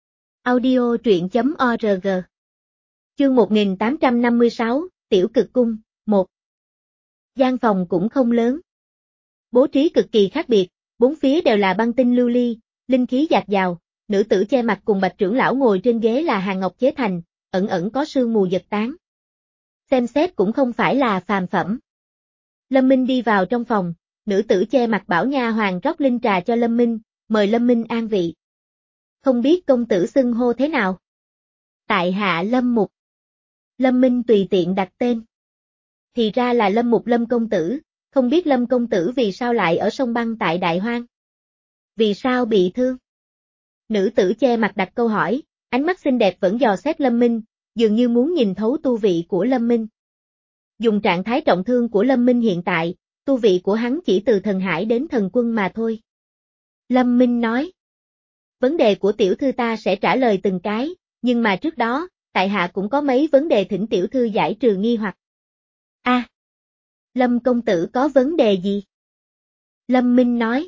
Audio truyện chấm org. Chương một nghìn tám trăm năm mươi sáu, Tiểu Cực Cung, một. Gian phòng cũng không lớn. Bố trí cực kỳ khác biệt, bốn phía đều là băng tinh lưu ly, linh khí dạt dào, nữ tử che mặt cùng bạch trưởng lão ngồi trên ghế là hàng ngọc chế thành, ẩn ẩn có sương mù giật tán. Xem xét cũng không phải là phàm phẩm. Lâm Minh đi vào trong phòng, nữ tử che mặt bảo nha hoàng rót linh trà cho Lâm Minh, mời Lâm Minh an vị. Không biết công tử xưng hô thế nào? Tại hạ Lâm Mục. Lâm Minh tùy tiện đặt tên. Thì ra là Lâm Mục Lâm công tử, không biết Lâm công tử vì sao lại ở sông băng tại Đại Hoang? Vì sao bị thương? Nữ tử che mặt đặt câu hỏi, ánh mắt xinh đẹp vẫn dò xét Lâm Minh, dường như muốn nhìn thấu tu vị của Lâm Minh. Dùng trạng thái trọng thương của Lâm Minh hiện tại, tu vị của hắn chỉ từ thần hải đến thần quân mà thôi. Lâm Minh nói. Vấn đề của tiểu thư ta sẽ trả lời từng cái, nhưng mà trước đó, tại hạ cũng có mấy vấn đề thỉnh tiểu thư giải trừ nghi hoặc. A, à, Lâm công tử có vấn đề gì? Lâm Minh nói.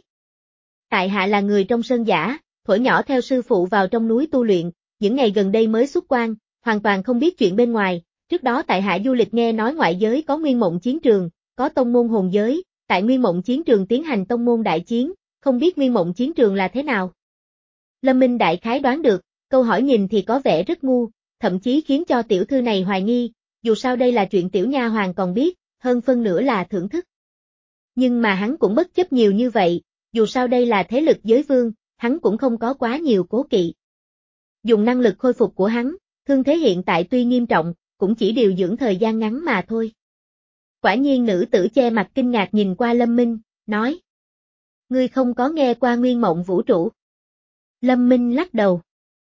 Tại hạ là người trong Sơn Giả, thuở nhỏ theo sư phụ vào trong núi tu luyện, những ngày gần đây mới xuất quan, hoàn toàn không biết chuyện bên ngoài, trước đó tại hạ du lịch nghe nói ngoại giới có Nguyên Mộng chiến trường, có tông môn hồn giới, tại Nguyên Mộng chiến trường tiến hành tông môn đại chiến, không biết Nguyên Mộng chiến trường là thế nào. Lâm Minh đại khái đoán được, câu hỏi nhìn thì có vẻ rất ngu, thậm chí khiến cho tiểu thư này hoài nghi, dù sao đây là chuyện tiểu nha hoàn còn biết, hơn phân nửa là thưởng thức. Nhưng mà hắn cũng bất chấp nhiều như vậy, dù sao đây là thế lực giới vương, hắn cũng không có quá nhiều cố kỵ. Dùng năng lực khôi phục của hắn, thương thế hiện tại tuy nghiêm trọng, cũng chỉ điều dưỡng thời gian ngắn mà thôi. Quả nhiên nữ tử che mặt kinh ngạc nhìn qua Lâm Minh, nói. Ngươi không có nghe qua Nguyên Mộng vũ trụ. Lâm Minh lắc đầu.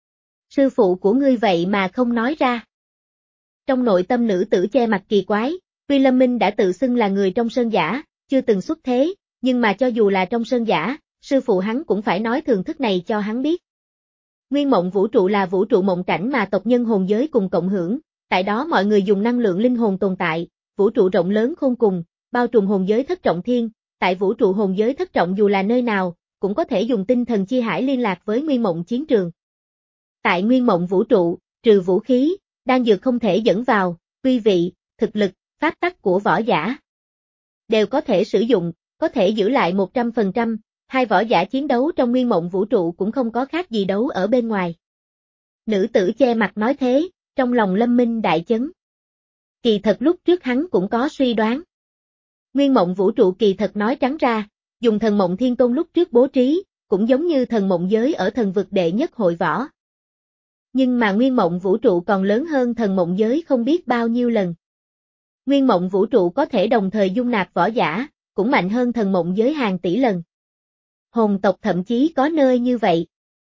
Sư phụ của ngươi vậy mà không nói ra. Trong nội tâm nữ tử che mặt kỳ quái, tuy Lâm Minh đã tự xưng là người trong Sơn Giả, chưa từng xuất thế, nhưng mà cho dù là trong Sơn Giả, sư phụ hắn cũng phải nói thường thức này cho hắn biết. Nguyên Mộng vũ trụ là vũ trụ mộng cảnh mà tộc nhân hồn giới cùng cộng hưởng, tại đó mọi người dùng năng lượng linh hồn tồn tại, vũ trụ rộng lớn khôn cùng, bao trùm hồn giới thất trọng thiên, tại vũ trụ hồn giới thất trọng dù là nơi nào, cũng có thể dùng tinh thần chi hải liên lạc với Nguyên Mộng chiến trường. Tại Nguyên Mộng vũ trụ, trừ vũ khí, đan dược không thể dẫn vào, uy vị, thực lực, pháp tắc của võ giả đều có thể sử dụng, có thể giữ lại một trăm phần trăm, hai võ giả chiến đấu trong Nguyên Mộng vũ trụ cũng không có khác gì đấu ở bên ngoài. Nữ tử che mặt nói thế, trong lòng Lâm Minh đại chấn. Kỳ thật lúc trước hắn cũng có suy đoán. Nguyên Mộng vũ trụ kỳ thật nói trắng ra, dùng Thần Mộng Thiên Tôn lúc trước bố trí, cũng giống như thần mộng giới ở thần vực đệ nhất hội võ. Nhưng mà Nguyên Mộng vũ trụ còn lớn hơn thần mộng giới không biết bao nhiêu lần. Nguyên Mộng vũ trụ có thể đồng thời dung nạp võ giả, cũng mạnh hơn thần mộng giới hàng tỷ lần. Hồn tộc thậm chí có nơi như vậy.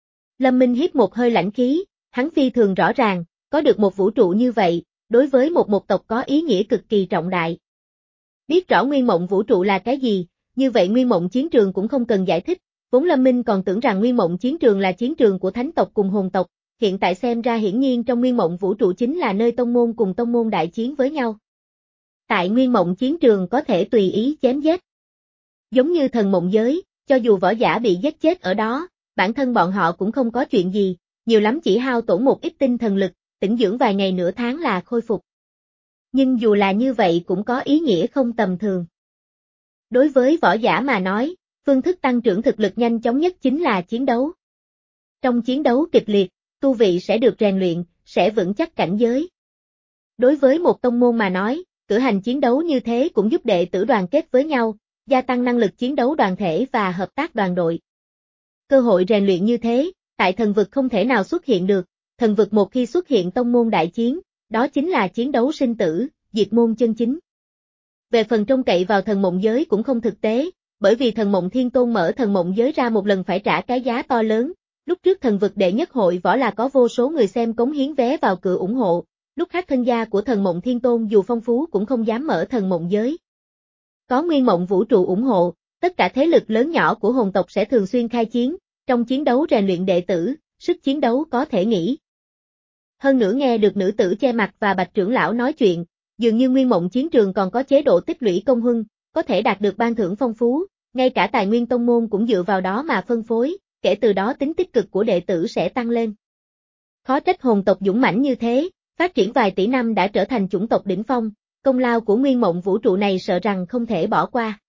Lâm Minh hít một hơi lãnh khí, hắn phi thường rõ ràng, có được một vũ trụ như vậy, đối với một một tộc có ý nghĩa cực kỳ trọng đại. Biết rõ Nguyên Mộng vũ trụ là cái gì, như vậy Nguyên Mộng chiến trường cũng không cần giải thích, vốn Lâm Minh còn tưởng rằng Nguyên Mộng chiến trường là chiến trường của thánh tộc cùng hồn tộc, hiện tại xem ra hiển nhiên trong Nguyên Mộng vũ trụ chính là nơi tông môn cùng tông môn đại chiến với nhau. Tại Nguyên Mộng chiến trường có thể tùy ý chém giết. Giống như thần mộng giới, cho dù võ giả bị giết chết ở đó, bản thân bọn họ cũng không có chuyện gì, nhiều lắm chỉ hao tổn một ít tinh thần lực, tĩnh dưỡng vài ngày nửa tháng là khôi phục. Nhưng dù là như vậy cũng có ý nghĩa không tầm thường. Đối với võ giả mà nói, phương thức tăng trưởng thực lực nhanh chóng nhất chính là chiến đấu. Trong chiến đấu kịch liệt, tu vị sẽ được rèn luyện, sẽ vững chắc cảnh giới. Đối với một tông môn mà nói, cử hành chiến đấu như thế cũng giúp đệ tử đoàn kết với nhau, gia tăng năng lực chiến đấu đoàn thể và hợp tác đoàn đội. Cơ hội rèn luyện như thế, tại thần vực không thể nào xuất hiện được, thần vực một khi xuất hiện tông môn đại chiến, đó chính là chiến đấu sinh tử, diệt môn chân chính. Về phần trông cậy vào thần mộng giới cũng không thực tế, bởi vì thần mộng thiên tôn mở thần mộng giới ra một lần phải trả cái giá to lớn, lúc trước thần vực đệ nhất hội võ là có vô số người xem cống hiến vé vào cửa ủng hộ, lúc khác thân gia của thần mộng thiên tôn dù phong phú cũng không dám mở thần mộng giới. Có Nguyên Mộng vũ trụ ủng hộ, tất cả thế lực lớn nhỏ của hồn tộc sẽ thường xuyên khai chiến, trong chiến đấu rèn luyện đệ tử, sức chiến đấu có thể nghĩ. Hơn nữa nghe được nữ tử che mặt và Bạch trưởng lão nói chuyện, dường như Nguyên Mộng chiến trường còn có chế độ tích lũy công huân, có thể đạt được ban thưởng phong phú, ngay cả tài nguyên tông môn cũng dựa vào đó mà phân phối, kể từ đó tính tích cực của đệ tử sẽ tăng lên. Khó trách hồn tộc dũng mãnh như thế, phát triển vài tỷ năm đã trở thành chủng tộc đỉnh phong, công lao của Nguyên Mộng vũ trụ này sợ rằng không thể bỏ qua.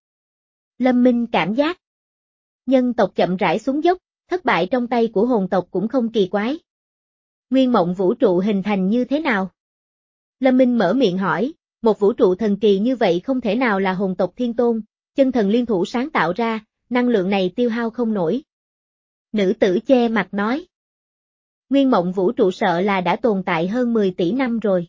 Lâm Minh cảm giác nhân tộc chậm rãi xuống dốc, thất bại trong tay của hồn tộc cũng không kỳ quái. Nguyên Mộng vũ trụ hình thành như thế nào? Lâm Minh mở miệng hỏi, một vũ trụ thần kỳ như vậy không thể nào là hồn tộc thiên tôn, chân thần liên thủ sáng tạo ra, năng lượng này tiêu hao không nổi. Nữ tử che mặt nói. Nguyên Mộng vũ trụ sợ là đã tồn tại hơn mười tỷ năm rồi.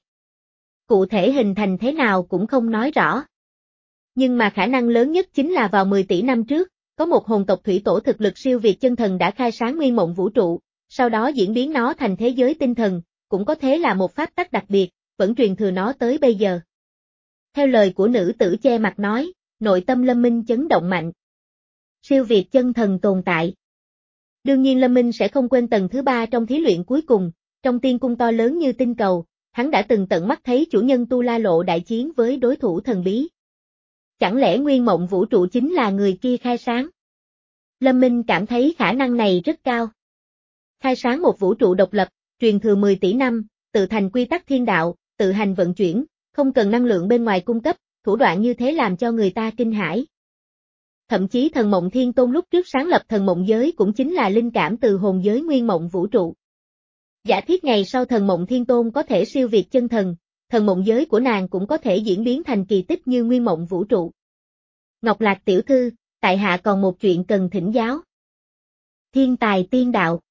Cụ thể hình thành thế nào cũng không nói rõ. Nhưng mà khả năng lớn nhất chính là vào mười tỷ năm trước, có một hồn tộc thủy tổ thực lực siêu việt chân thần đã khai sáng Nguyên Mộng vũ trụ, sau đó diễn biến nó thành thế giới tinh thần, cũng có thế là một pháp tắc đặc biệt, vẫn truyền thừa nó tới bây giờ. Theo lời của nữ tử che mặt nói, nội tâm Lâm Minh chấn động mạnh. Siêu việt chân thần tồn tại. Đương nhiên Lâm Minh sẽ không quên tầng thứ ba trong thí luyện cuối cùng, Trong tiên cung to lớn như tinh cầu, hắn đã từng tận mắt thấy chủ nhân Tu La Lộ đại chiến với đối thủ thần bí. Chẳng lẽ nguyên mộng vũ trụ chính là người kia khai sáng? Lâm Minh cảm thấy khả năng này rất cao. Khai sáng một vũ trụ độc lập, truyền thừa mười tỷ năm, tự thành quy tắc thiên đạo, tự hành vận chuyển, không cần năng lượng bên ngoài cung cấp, thủ đoạn như thế làm cho người ta kinh hãi. Thậm chí thần mộng thiên tôn lúc trước sáng lập thần mộng giới cũng chính là linh cảm từ hồn giới nguyên mộng vũ trụ. Giả thiết ngày sau thần mộng thiên tôn có thể siêu việt chân thần, thần mộng giới của nàng cũng có thể diễn biến thành kỳ tích như nguyên mộng vũ trụ. Ngọc Lạc tiểu thư, tại hạ còn một chuyện cần thỉnh giáo. Thiên tài tiên đạo.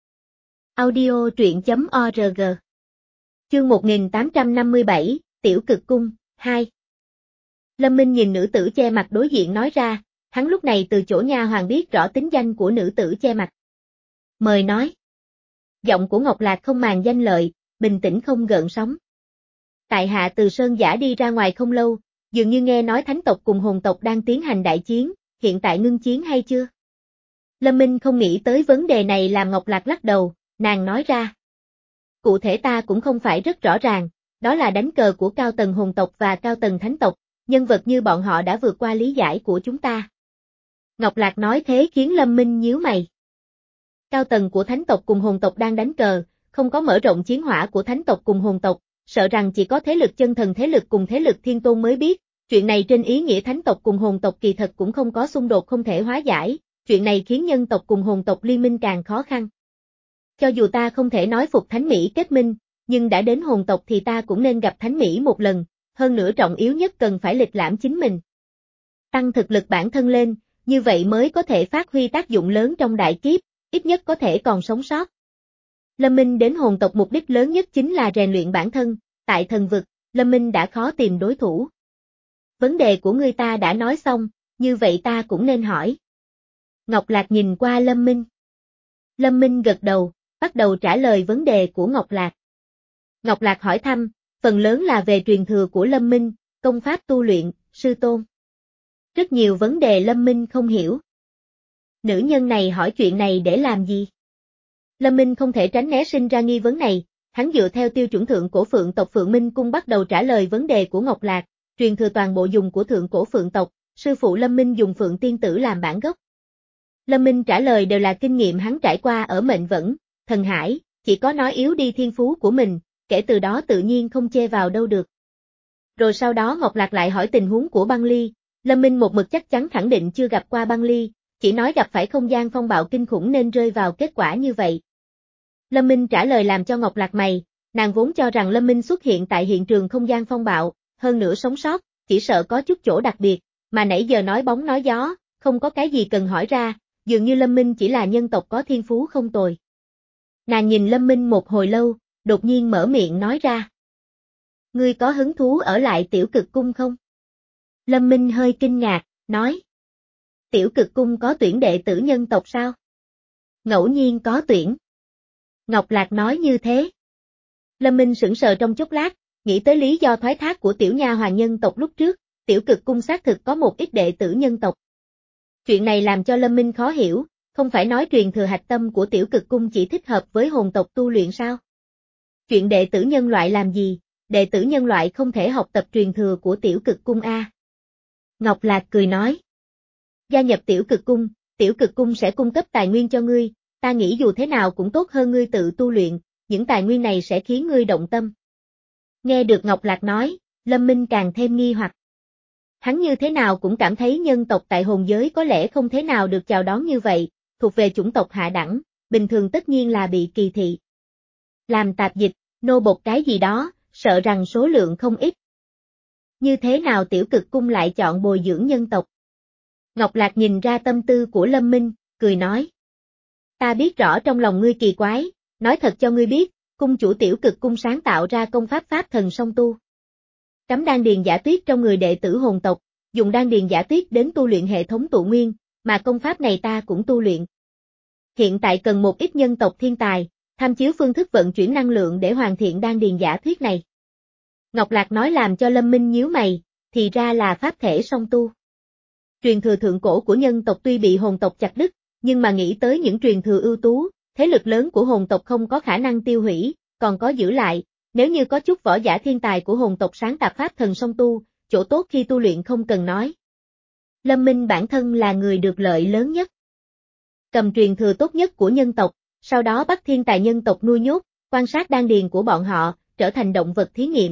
Audio truyện chấm org. Chương một nghìn tám trăm năm mươi bảy, Tiểu Cực Cung, hai. Lâm Minh nhìn nữ tử che mặt đối diện nói ra, hắn lúc này từ chỗ nha hoàn biết rõ tính danh của nữ tử che mặt. Mời nói. Giọng của Ngọc Lạc không màng danh lợi, bình tĩnh không gợn sóng. Tại hạ từ Sơn Giả đi ra ngoài không lâu, dường như nghe nói thánh tộc cùng hồn tộc đang tiến hành đại chiến, hiện tại ngưng chiến hay chưa? Lâm Minh không nghĩ tới vấn đề này làm Ngọc Lạc lắc đầu, nàng nói ra. Cụ thể ta cũng không phải rất rõ ràng, đó là đánh cờ của cao tầng hồn tộc và cao tầng thánh tộc, nhân vật như bọn họ đã vượt qua lý giải của chúng ta. Ngọc Lạc nói thế khiến Lâm Minh nhíu mày. Cao tầng của thánh tộc cùng hồn tộc đang đánh cờ, không có mở rộng chiến hỏa của thánh tộc cùng hồn tộc, sợ rằng chỉ có thế lực chân thần thế lực cùng thế lực thiên tôn mới biết, chuyện này trên ý nghĩa thánh tộc cùng hồn tộc kỳ thật cũng không có xung đột không thể hóa giải, chuyện này khiến nhân tộc cùng hồn tộc liên minh càng khó khăn. Cho dù ta không thể nói phục Thánh Mỹ kết minh, nhưng đã đến hồn tộc thì ta cũng nên gặp Thánh Mỹ một lần, hơn nữa trọng yếu nhất cần phải lịch lãm chính mình. Tăng thực lực bản thân lên, như vậy mới có thể phát huy tác dụng lớn trong đại kiếp, ít nhất có thể còn sống sót. Lâm Minh đến hồn tộc mục đích lớn nhất chính là rèn luyện bản thân, tại thần vực, Lâm Minh đã khó tìm đối thủ. Vấn đề của ngươi ta đã nói xong, như vậy ta cũng nên hỏi. Ngọc Lạc nhìn qua Lâm Minh. Lâm Minh gật đầu, bắt đầu trả lời vấn đề của Ngọc Lạc. Ngọc Lạc hỏi thăm, phần lớn là về truyền thừa của Lâm Minh, công pháp tu luyện, sư tôn. Rất nhiều vấn đề Lâm Minh không hiểu. Nữ nhân này hỏi chuyện này để làm gì? Lâm Minh không thể tránh né sinh ra nghi vấn này, hắn dựa theo tiêu chuẩn thượng cổ phượng tộc Phượng Minh Cung bắt đầu trả lời vấn đề của Ngọc Lạc, truyền thừa toàn bộ dùng của thượng cổ phượng tộc, sư phụ Lâm Minh dùng Phượng Tiên Tử làm bản gốc. Lâm Minh trả lời đều là kinh nghiệm hắn trải qua ở mệnh vẫn, thần hải, chỉ có nói yếu đi thiên phú của mình, kể từ đó tự nhiên không chê vào đâu được. Rồi sau đó Ngọc Lạc lại hỏi tình huống của băng ly, Lâm Minh một mực chắc chắn khẳng định chưa gặp qua băng ly, chỉ nói gặp phải không gian phong bạo kinh khủng nên rơi vào kết quả như vậy. Lâm Minh trả lời làm cho Ngọc Lạc mày, nàng vốn cho rằng Lâm Minh xuất hiện tại hiện trường không gian phong bạo, hơn nữa sống sót, chỉ sợ có chút chỗ đặc biệt, mà nãy giờ nói bóng nói gió, không có cái gì cần hỏi ra, dường như Lâm Minh chỉ là nhân tộc có thiên phú không tồi. Nàng nhìn Lâm Minh một hồi lâu, đột nhiên mở miệng nói ra. Ngươi có hứng thú ở lại Tiểu Cực Cung không? Lâm Minh hơi kinh ngạc, nói. Tiểu Cực Cung có tuyển đệ tử nhân tộc sao? Ngẫu nhiên có tuyển. Ngọc Lạc nói như thế. Lâm Minh sững sờ trong chốc lát, nghĩ tới lý do thoái thác của tiểu nha hoàn nhân tộc lúc trước, Tiểu Cực Cung xác thực có một ít đệ tử nhân tộc. Chuyện này làm cho Lâm Minh khó hiểu, không phải nói truyền thừa hạch tâm của Tiểu Cực Cung chỉ thích hợp với hồn tộc tu luyện sao? Chuyện đệ tử nhân loại làm gì, đệ tử nhân loại không thể học tập truyền thừa của Tiểu Cực Cung a? Ngọc Lạc cười nói. Gia nhập Tiểu Cực Cung, Tiểu Cực Cung sẽ cung cấp tài nguyên cho ngươi, ta nghĩ dù thế nào cũng tốt hơn ngươi tự tu luyện, những tài nguyên này sẽ khiến ngươi động tâm. Nghe được Ngọc Lạc nói, Lâm Minh càng thêm nghi hoặc. Hắn như thế nào cũng cảm thấy nhân tộc tại hồn giới có lẽ không thế nào được chào đón như vậy, thuộc về chủng tộc hạ đẳng, bình thường tất nhiên là bị kỳ thị. Làm tạp dịch, nô bộc cái gì đó, sợ rằng số lượng không ít. Như thế nào Tiểu Cực Cung lại chọn bồi dưỡng nhân tộc? Ngọc Lạc nhìn ra tâm tư của Lâm Minh, cười nói. Ta biết rõ trong lòng ngươi kỳ quái, nói thật cho ngươi biết, cung chủ Tiểu Cực Cung sáng tạo ra công pháp pháp thần song tu. Cắm đan điền giả tuyết trong người đệ tử hồn tộc, dùng đan điền giả tuyết đến tu luyện hệ thống tụ nguyên, mà công pháp này ta cũng tu luyện. Hiện tại cần một ít nhân tộc thiên tài, tham chiếu phương thức vận chuyển năng lượng để hoàn thiện đan điền giả thuyết này. Ngọc Lạc nói làm cho Lâm Minh nhíu mày, thì ra là pháp thể song tu. Truyền thừa thượng cổ của nhân tộc tuy bị hồn tộc chặt đứt, nhưng mà nghĩ tới những truyền thừa ưu tú, thế lực lớn của hồn tộc không có khả năng tiêu hủy, còn có giữ lại, nếu như có chút võ giả thiên tài của hồn tộc sáng tạp pháp thần song tu, chỗ tốt khi tu luyện không cần nói. Lâm Minh bản thân là người được lợi lớn nhất. Cầm truyền thừa tốt nhất của nhân tộc, sau đó bắt thiên tài nhân tộc nuôi nhốt, quan sát đan điền của bọn họ, trở thành động vật thí nghiệm.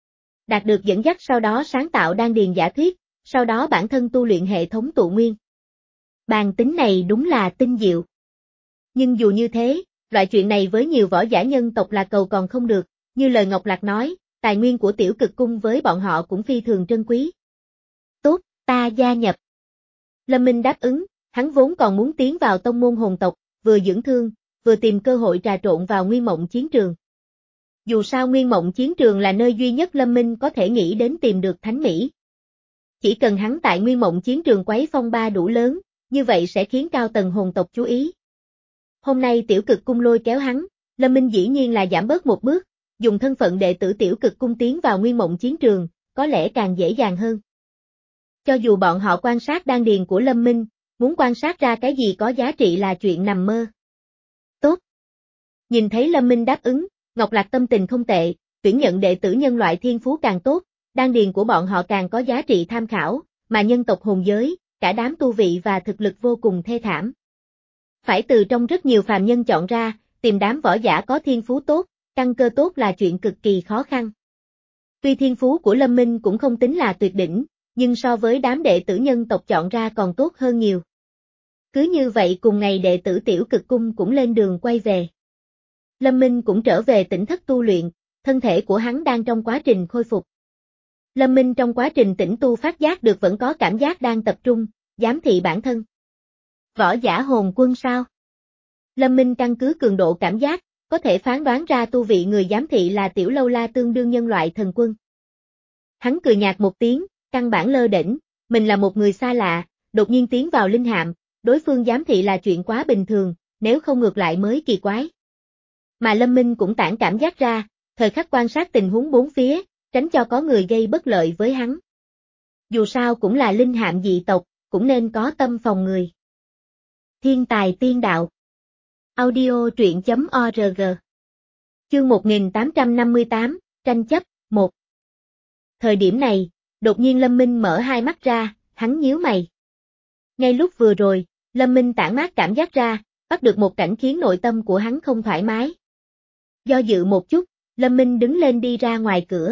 Đạt được dẫn dắt sau đó sáng tạo đan điền giả thuyết, sau đó bản thân tu luyện hệ thống tụ nguyên. Bàn tính này đúng là tinh diệu. Nhưng dù như thế, loại chuyện này với nhiều võ giả nhân tộc là cầu còn không được, như lời Ngọc Lạc nói, tài nguyên của tiểu cực cung với bọn họ cũng phi thường trân quý. Tốt, ta gia nhập. Lâm Minh đáp ứng, hắn vốn còn muốn tiến vào tông môn hồn tộc, vừa dưỡng thương, vừa tìm cơ hội trà trộn vào Nguyên Mộng chiến trường. Dù sao Nguyên Mộng chiến trường là nơi duy nhất Lâm Minh có thể nghĩ đến tìm được Thánh Mỹ. Chỉ cần hắn tại Nguyên Mộng chiến trường quấy phong ba đủ lớn, như vậy sẽ khiến cao tầng hồn tộc chú ý. Hôm nay tiểu cực cung lôi kéo hắn, Lâm Minh dĩ nhiên là giảm bớt một bước, dùng thân phận đệ tử tiểu cực cung tiến vào Nguyên Mộng chiến trường, có lẽ càng dễ dàng hơn. Cho dù bọn họ quan sát đan điền của Lâm Minh, muốn quan sát ra cái gì có giá trị là chuyện nằm mơ. Tốt. Nhìn thấy Lâm Minh đáp ứng, Ngọc Lạc tâm tình không tệ, tuyển nhận đệ tử nhân loại thiên phú càng tốt, đan điền của bọn họ càng có giá trị tham khảo, mà nhân tộc hồn giới, cả đám tu vị và thực lực vô cùng thê thảm. Phải từ trong rất nhiều phàm nhân chọn ra, tìm đám võ giả có thiên phú tốt, căn cơ tốt là chuyện cực kỳ khó khăn. Tuy thiên phú của Lâm Minh cũng không tính là tuyệt đỉnh, nhưng so với đám đệ tử nhân tộc chọn ra còn tốt hơn nhiều. Cứ như vậy cùng ngày đệ tử tiểu cực cung cũng lên đường quay về. Lâm Minh cũng trở về tỉnh thất tu luyện, thân thể của hắn đang trong quá trình khôi phục. Lâm Minh trong quá trình tĩnh tu phát giác được vẫn có cảm giác đang tập trung, giám thị bản thân. Võ giả hồn quân sao? Lâm Minh căn cứ cường độ cảm giác, có thể phán đoán ra tu vị người giám thị là tiểu lâu la tương đương nhân loại thần quân. Hắn cười nhạt một tiếng, căn bản lơ đễnh, mình là một người xa lạ, đột nhiên tiến vào linh hạm, đối phương giám thị là chuyện quá bình thường, nếu không ngược lại mới kỳ quái. Mà Lâm Minh cũng tản cảm giác ra, thời khắc quan sát tình huống bốn phía, tránh cho có người gây bất lợi với hắn. Dù sao cũng là linh hạm dị tộc, cũng nên có tâm phòng người. Thiên tài tiên đạo. Audio truyện chấm org. Chương một nghìn tám trăm năm mươi tám, tranh chấp, một. Thời điểm này, đột nhiên Lâm Minh mở hai mắt ra, hắn nhíu mày. Ngay lúc vừa rồi, Lâm Minh tản mát cảm giác ra, bắt được một cảnh khiến nội tâm của hắn không thoải mái. Do dự một chút, Lâm Minh đứng lên đi ra ngoài cửa.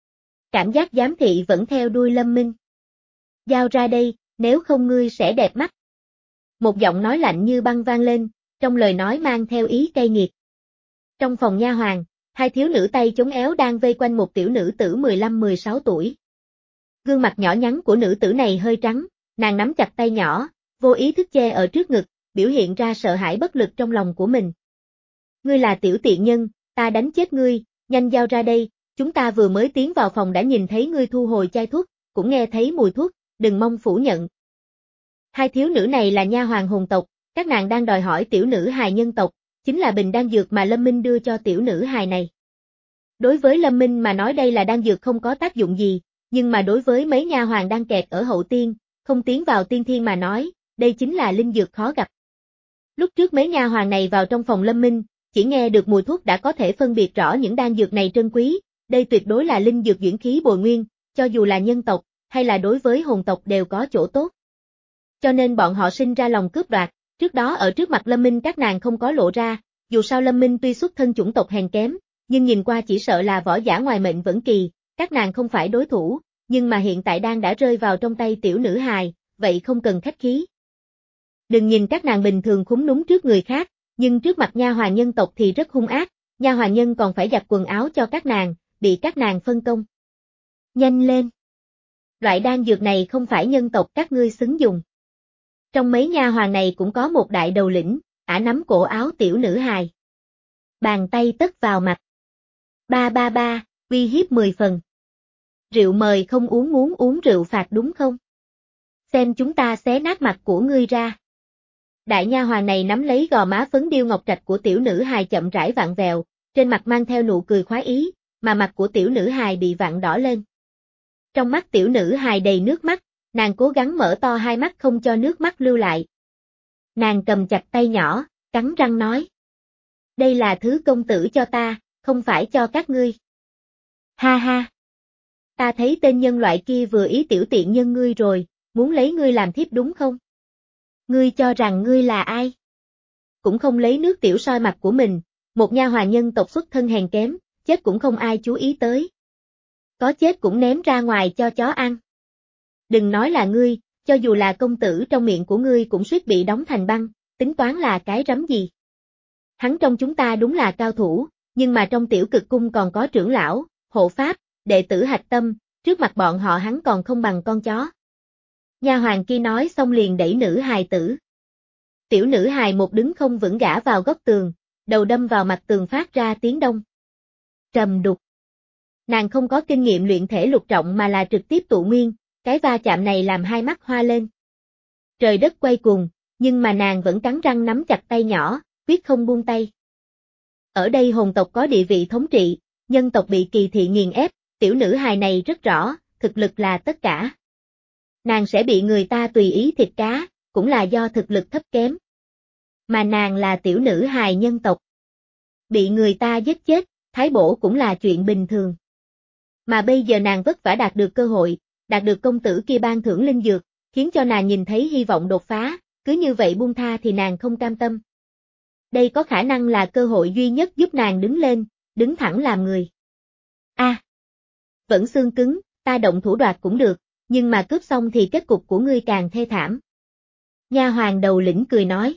Cảm giác giám thị vẫn theo đuôi Lâm Minh. Giao ra đây, nếu không ngươi sẽ đẹp mắt. Một giọng nói lạnh như băng vang lên, trong lời nói mang theo ý cay nghiệt. Trong phòng nha hoàn, hai thiếu nữ tay chống éo đang vây quanh một tiểu nữ tử mười lăm mười sáu tuổi. Gương mặt nhỏ nhắn của nữ tử này hơi trắng, nàng nắm chặt tay nhỏ, vô ý thức che ở trước ngực, biểu hiện ra sợ hãi bất lực trong lòng của mình. Ngươi là tiểu tiện nhân, ta đánh chết ngươi, nhanh giao ra đây, chúng ta vừa mới tiến vào phòng đã nhìn thấy ngươi thu hồi chai thuốc, cũng nghe thấy mùi thuốc, đừng mong phủ nhận. Hai thiếu nữ này là nha hoàn hồn tộc, các nàng đang đòi hỏi tiểu nữ hài nhân tộc, chính là bình đan dược mà Lâm Minh đưa cho tiểu nữ hài này. Đối với Lâm Minh mà nói đây là đan dược không có tác dụng gì, nhưng mà đối với mấy nha hoàn đang kẹt ở hậu tiên, không tiến vào tiên thiên mà nói, đây chính là linh dược khó gặp. Lúc trước mấy nha hoàn này vào trong phòng Lâm Minh, chỉ nghe được mùi thuốc đã có thể phân biệt rõ những đan dược này trân quý, đây tuyệt đối là linh dược dưỡng khí bồi nguyên, cho dù là nhân tộc, hay là đối với hồn tộc đều có chỗ tốt. Cho nên bọn họ sinh ra lòng cướp đoạt, trước đó ở trước mặt Lâm Minh các nàng không có lộ ra, dù sao Lâm Minh tuy xuất thân chủng tộc hèn kém, nhưng nhìn qua chỉ sợ là võ giả ngoài mệnh vẫn kỳ, các nàng không phải đối thủ, nhưng mà hiện tại đang đã rơi vào trong tay tiểu nữ hài, vậy không cần khách khí. Đừng nhìn các nàng bình thường khúm núm trước người khác, nhưng trước mặt nha hoàn nhân tộc thì rất hung ác, nha hoàn nhân còn phải giặt quần áo cho các nàng, bị các nàng phân công. Nhanh lên! Loại đan dược này không phải nhân tộc các ngươi xứng dùng. Trong mấy nha hoàn này cũng có một đại đầu lĩnh, ả nắm cổ áo tiểu nữ hài. Bàn tay tất vào mặt. Ba ba ba, uy hiếp mười phần. Rượu mời không uống muốn uống rượu phạt đúng không? Xem chúng ta xé nát mặt của ngươi ra. Đại nha hoàn này nắm lấy gò má phấn điêu ngọc trạch của tiểu nữ hài chậm rãi vặn vẹo, trên mặt mang theo nụ cười khoái ý, mà mặt của tiểu nữ hài bị vặn đỏ lên. Trong mắt tiểu nữ hài đầy nước mắt, nàng cố gắng mở to hai mắt không cho nước mắt lưu lại. Nàng cầm chặt tay nhỏ, cắn răng nói. Đây là thứ công tử cho ta, không phải cho các ngươi. Ha ha. Ta thấy tên nhân loại kia vừa ý tiểu tiện nhân ngươi rồi, muốn lấy ngươi làm thiếp đúng không? Ngươi cho rằng ngươi là ai? Cũng không lấy nước tiểu soi mặt của mình, một nha hoàn nhân tộc xuất thân hèn kém, chết cũng không ai chú ý tới. Có chết cũng ném ra ngoài cho chó ăn. Đừng nói là ngươi, cho dù là công tử trong miệng của ngươi cũng suýt bị đóng thành băng, tính toán là cái rắm gì. Hắn trong chúng ta đúng là cao thủ, nhưng mà trong tiểu cực cung còn có trưởng lão, hộ pháp, đệ tử hạch tâm, trước mặt bọn họ hắn còn không bằng con chó. Nha hoàn kia nói xong liền đẩy nữ hài tử. Tiểu nữ hài một đứng không vững gã vào góc tường, đầu đâm vào mặt tường phát ra tiếng đông. Trầm đục. Nàng không có kinh nghiệm luyện thể lục trọng mà là trực tiếp tụ nguyên, cái va chạm này làm hai mắt hoa lên. Trời đất quay cuồng, nhưng mà nàng vẫn cắn răng nắm chặt tay nhỏ, quyết không buông tay. Ở đây hồn tộc có địa vị thống trị, nhân tộc bị kỳ thị nghiền ép, tiểu nữ hài này rất rõ, thực lực là tất cả. Nàng sẽ bị người ta tùy ý thịt cá, cũng là do thực lực thấp kém. Mà nàng là tiểu nữ hài nhân tộc. Bị người ta giết chết, thái bổ cũng là chuyện bình thường. Mà bây giờ nàng vất vả đạt được cơ hội, đạt được công tử kia ban thưởng linh dược, khiến cho nàng nhìn thấy hy vọng đột phá, cứ như vậy buông tha thì nàng không cam tâm. Đây có khả năng là cơ hội duy nhất giúp nàng đứng lên, đứng thẳng làm người. A, à, vẫn xương cứng, ta động thủ đoạt cũng được, nhưng mà cướp xong thì kết cục của ngươi càng thê thảm. Nha hoàn đầu lĩnh cười nói.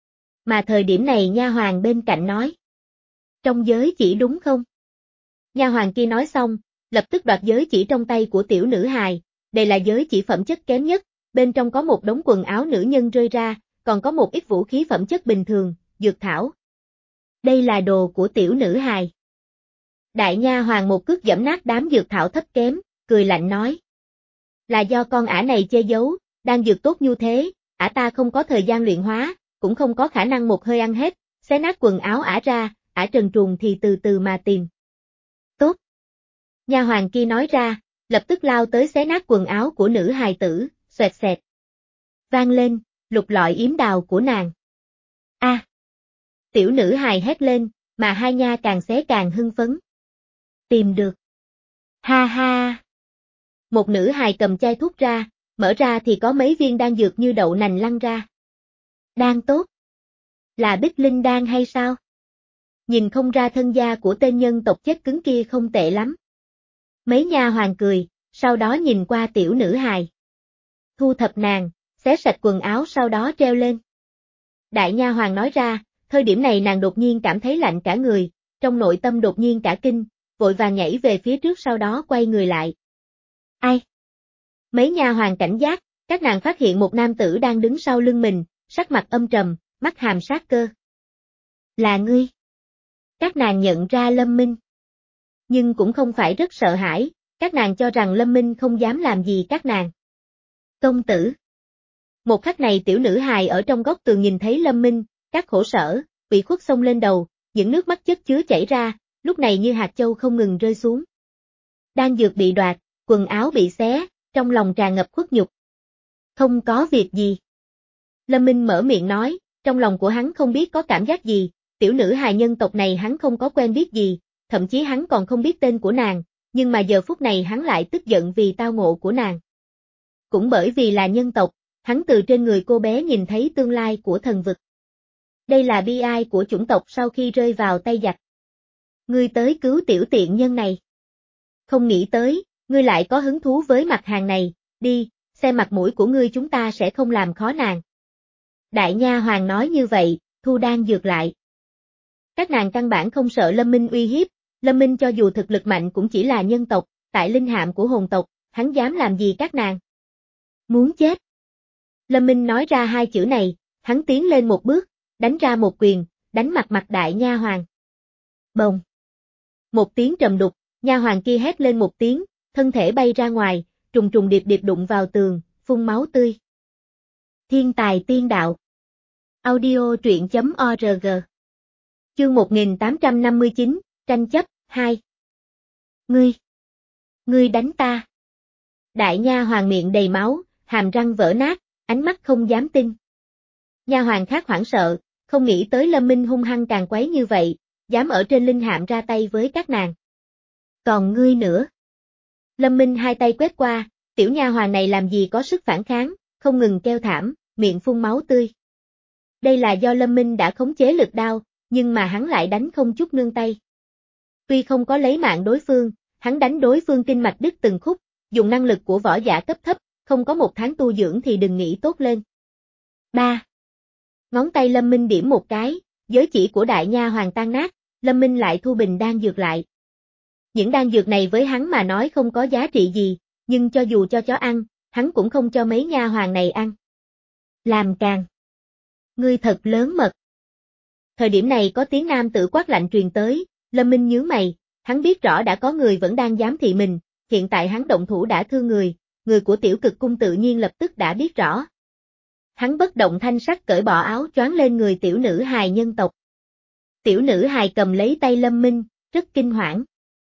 Mà thời điểm này nha hoàn bên cạnh nói. Trong giới chỉ đúng không? Nha hoàn kia nói xong, lập tức đoạt giới chỉ trong tay của tiểu nữ hài, đây là giới chỉ phẩm chất kém nhất, bên trong có một đống quần áo nữ nhân rơi ra, còn có một ít vũ khí phẩm chất bình thường, dược thảo. Đây là đồ của tiểu nữ hài. Đại nha hoàn một cước giẫm nát đám dược thảo thấp kém, cười lạnh nói. Là do con ả này che giấu, đang dược tốt như thế, ả ta không có thời gian luyện hóa, cũng không có khả năng một hơi ăn hết, xé nát quần áo ả ra, ả trần truồng thì từ từ mà tìm. Tốt. Nha hoàn kia nói ra, lập tức lao tới xé nát quần áo của nữ hài tử, xoẹt xẹt. Vang lên, lục lọi yếm đào của nàng. A. À. Tiểu nữ hài hét lên, mà hai nha càng xé càng hưng phấn. Tìm được. Ha ha. Một nữ hài cầm chai thuốc ra, mở ra thì có mấy viên đan dược như đậu nành lăn ra. Đan tốt. Là Bích Linh đan hay sao? Nhìn không ra thân gia của tên nhân tộc chết cứng kia không tệ lắm. Mấy nha hoàn cười, sau đó nhìn qua tiểu nữ hài. Thu thập nàng, xé sạch quần áo sau đó treo lên. Đại nha hoàn nói ra, thời điểm này nàng đột nhiên cảm thấy lạnh cả người, trong nội tâm đột nhiên cả kinh, vội vàng nhảy về phía trước sau đó quay người lại. Ai? Mấy nha hoàn cảnh giác, các nàng phát hiện một nam tử đang đứng sau lưng mình, sắc mặt âm trầm, mắt hàm sát cơ. Là ngươi. Các nàng nhận ra Lâm Minh. Nhưng cũng không phải rất sợ hãi, các nàng cho rằng Lâm Minh không dám làm gì các nàng. Công tử. Một khắc này tiểu nữ hài ở trong góc tường nhìn thấy Lâm Minh, các khổ sở, ủy khuất xông lên đầu, những nước mắt chất chứa chảy ra, lúc này như hạt châu không ngừng rơi xuống. Đan dược bị đoạt, quần áo bị xé, trong lòng tràn ngập khuất nhục. Không có việc gì. Lâm Minh mở miệng nói, trong lòng của hắn không biết có cảm giác gì, tiểu nữ hài nhân tộc này hắn không có quen biết gì, thậm chí hắn còn không biết tên của nàng, nhưng mà giờ phút này hắn lại tức giận vì tao ngộ của nàng. Cũng bởi vì là nhân tộc, hắn từ trên người cô bé nhìn thấy tương lai của thần vực. Đây là bi ai của chủng tộc sau khi rơi vào tay giặc. Ngươi tới cứu tiểu tiện nhân này. Không nghĩ tới, ngươi lại có hứng thú với mặt hàng này, đi, xem mặt mũi của ngươi chúng ta sẽ không làm khó nàng. Đại nha hoàng nói như vậy, thu đan dược lại. Các nàng căn bản không sợ Lâm Minh uy hiếp, Lâm Minh cho dù thực lực mạnh cũng chỉ là nhân tộc, tại linh hạm của hồn tộc, hắn dám làm gì các nàng? Muốn chết. Lâm Minh nói ra hai chữ này, hắn tiến lên một bước, đánh ra một quyền, đánh mặt mặt đại nha hoàng. Bồng. Một tiếng trầm đục, nha hoàng kia hét lên một tiếng, thân thể bay ra ngoài, trùng trùng điệp điệp đụng vào tường, phun máu tươi. Thiên tài tiên đạo. Audio truyện chấm org. Chương một nghìn tám trăm năm mươi chín, tranh chấp, hai. Ngươi. Ngươi đánh ta. Đại nha hoàng miệng đầy máu, hàm răng vỡ nát, ánh mắt không dám tin. Nha hoàng khác hoảng sợ, không nghĩ tới Lâm Minh hung hăng càng quấy như vậy, dám ở trên linh hạm ra tay với các nàng. Còn ngươi nữa. Lâm Minh hai tay quét qua, tiểu nha hoàn này làm gì có sức phản kháng, không ngừng kêu thảm, miệng phun máu tươi. Đây là do Lâm Minh đã khống chế lực đao, nhưng mà hắn lại đánh không chút nương tay. Tuy không có lấy mạng đối phương, hắn đánh đối phương kinh mạch đứt từng khúc, dùng năng lực của võ giả cấp thấp, không có một tháng tu dưỡng thì đừng nghĩ tốt lên. ba. Ngón tay Lâm Minh điểm một cái, giới chỉ của đại nha hoàng tan nát, Lâm Minh lại thu bình đan dược lại. Những đan dược này với hắn mà nói không có giá trị gì, nhưng cho dù cho chó ăn, hắn cũng không cho mấy nha hoàng này ăn. Làm càng. Ngươi thật lớn mật. Thời điểm này có tiếng nam tử quát lạnh truyền tới, Lâm Minh nhướng mày, hắn biết rõ đã có người vẫn đang giám thị mình, hiện tại hắn động thủ đã thương người, người của tiểu cực cung tự nhiên lập tức đã biết rõ. Hắn bất động thanh sắc cởi bỏ áo choáng lên người tiểu nữ hài nhân tộc. Tiểu nữ hài cầm lấy tay Lâm Minh, rất kinh hoảng.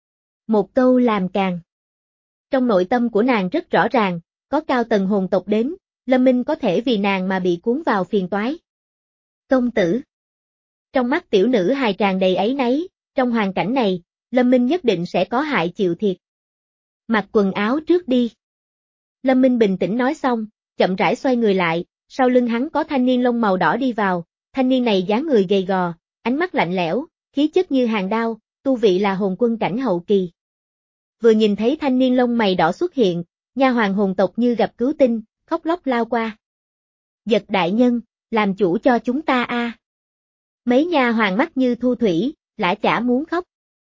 Một câu làm càng. Trong nội tâm của nàng rất rõ ràng, có cao tầng hồn tộc đến, Lâm Minh có thể vì nàng mà bị cuốn vào phiền toái. Công tử. Trong mắt tiểu nữ hài tràn đầy áy náy, trong hoàn cảnh này, Lâm Minh nhất định sẽ có hại chịu thiệt. Mặc quần áo trước đi. Lâm Minh bình tĩnh nói xong, chậm rãi xoay người lại, sau lưng hắn có thanh niên lông màu đỏ đi vào, thanh niên này dáng người gầy gò, ánh mắt lạnh lẽo, khí chất như hàng đao, tu vị là hồn quân cảnh hậu kỳ. Vừa nhìn thấy thanh niên lông mày đỏ xuất hiện, nha hoàng hồn tộc như gặp cứu tinh, khóc lóc lao qua. Giật đại nhân, làm chủ cho chúng ta a. À. Mấy nha hoàng mắt như thu thủy, lã chả muốn khóc.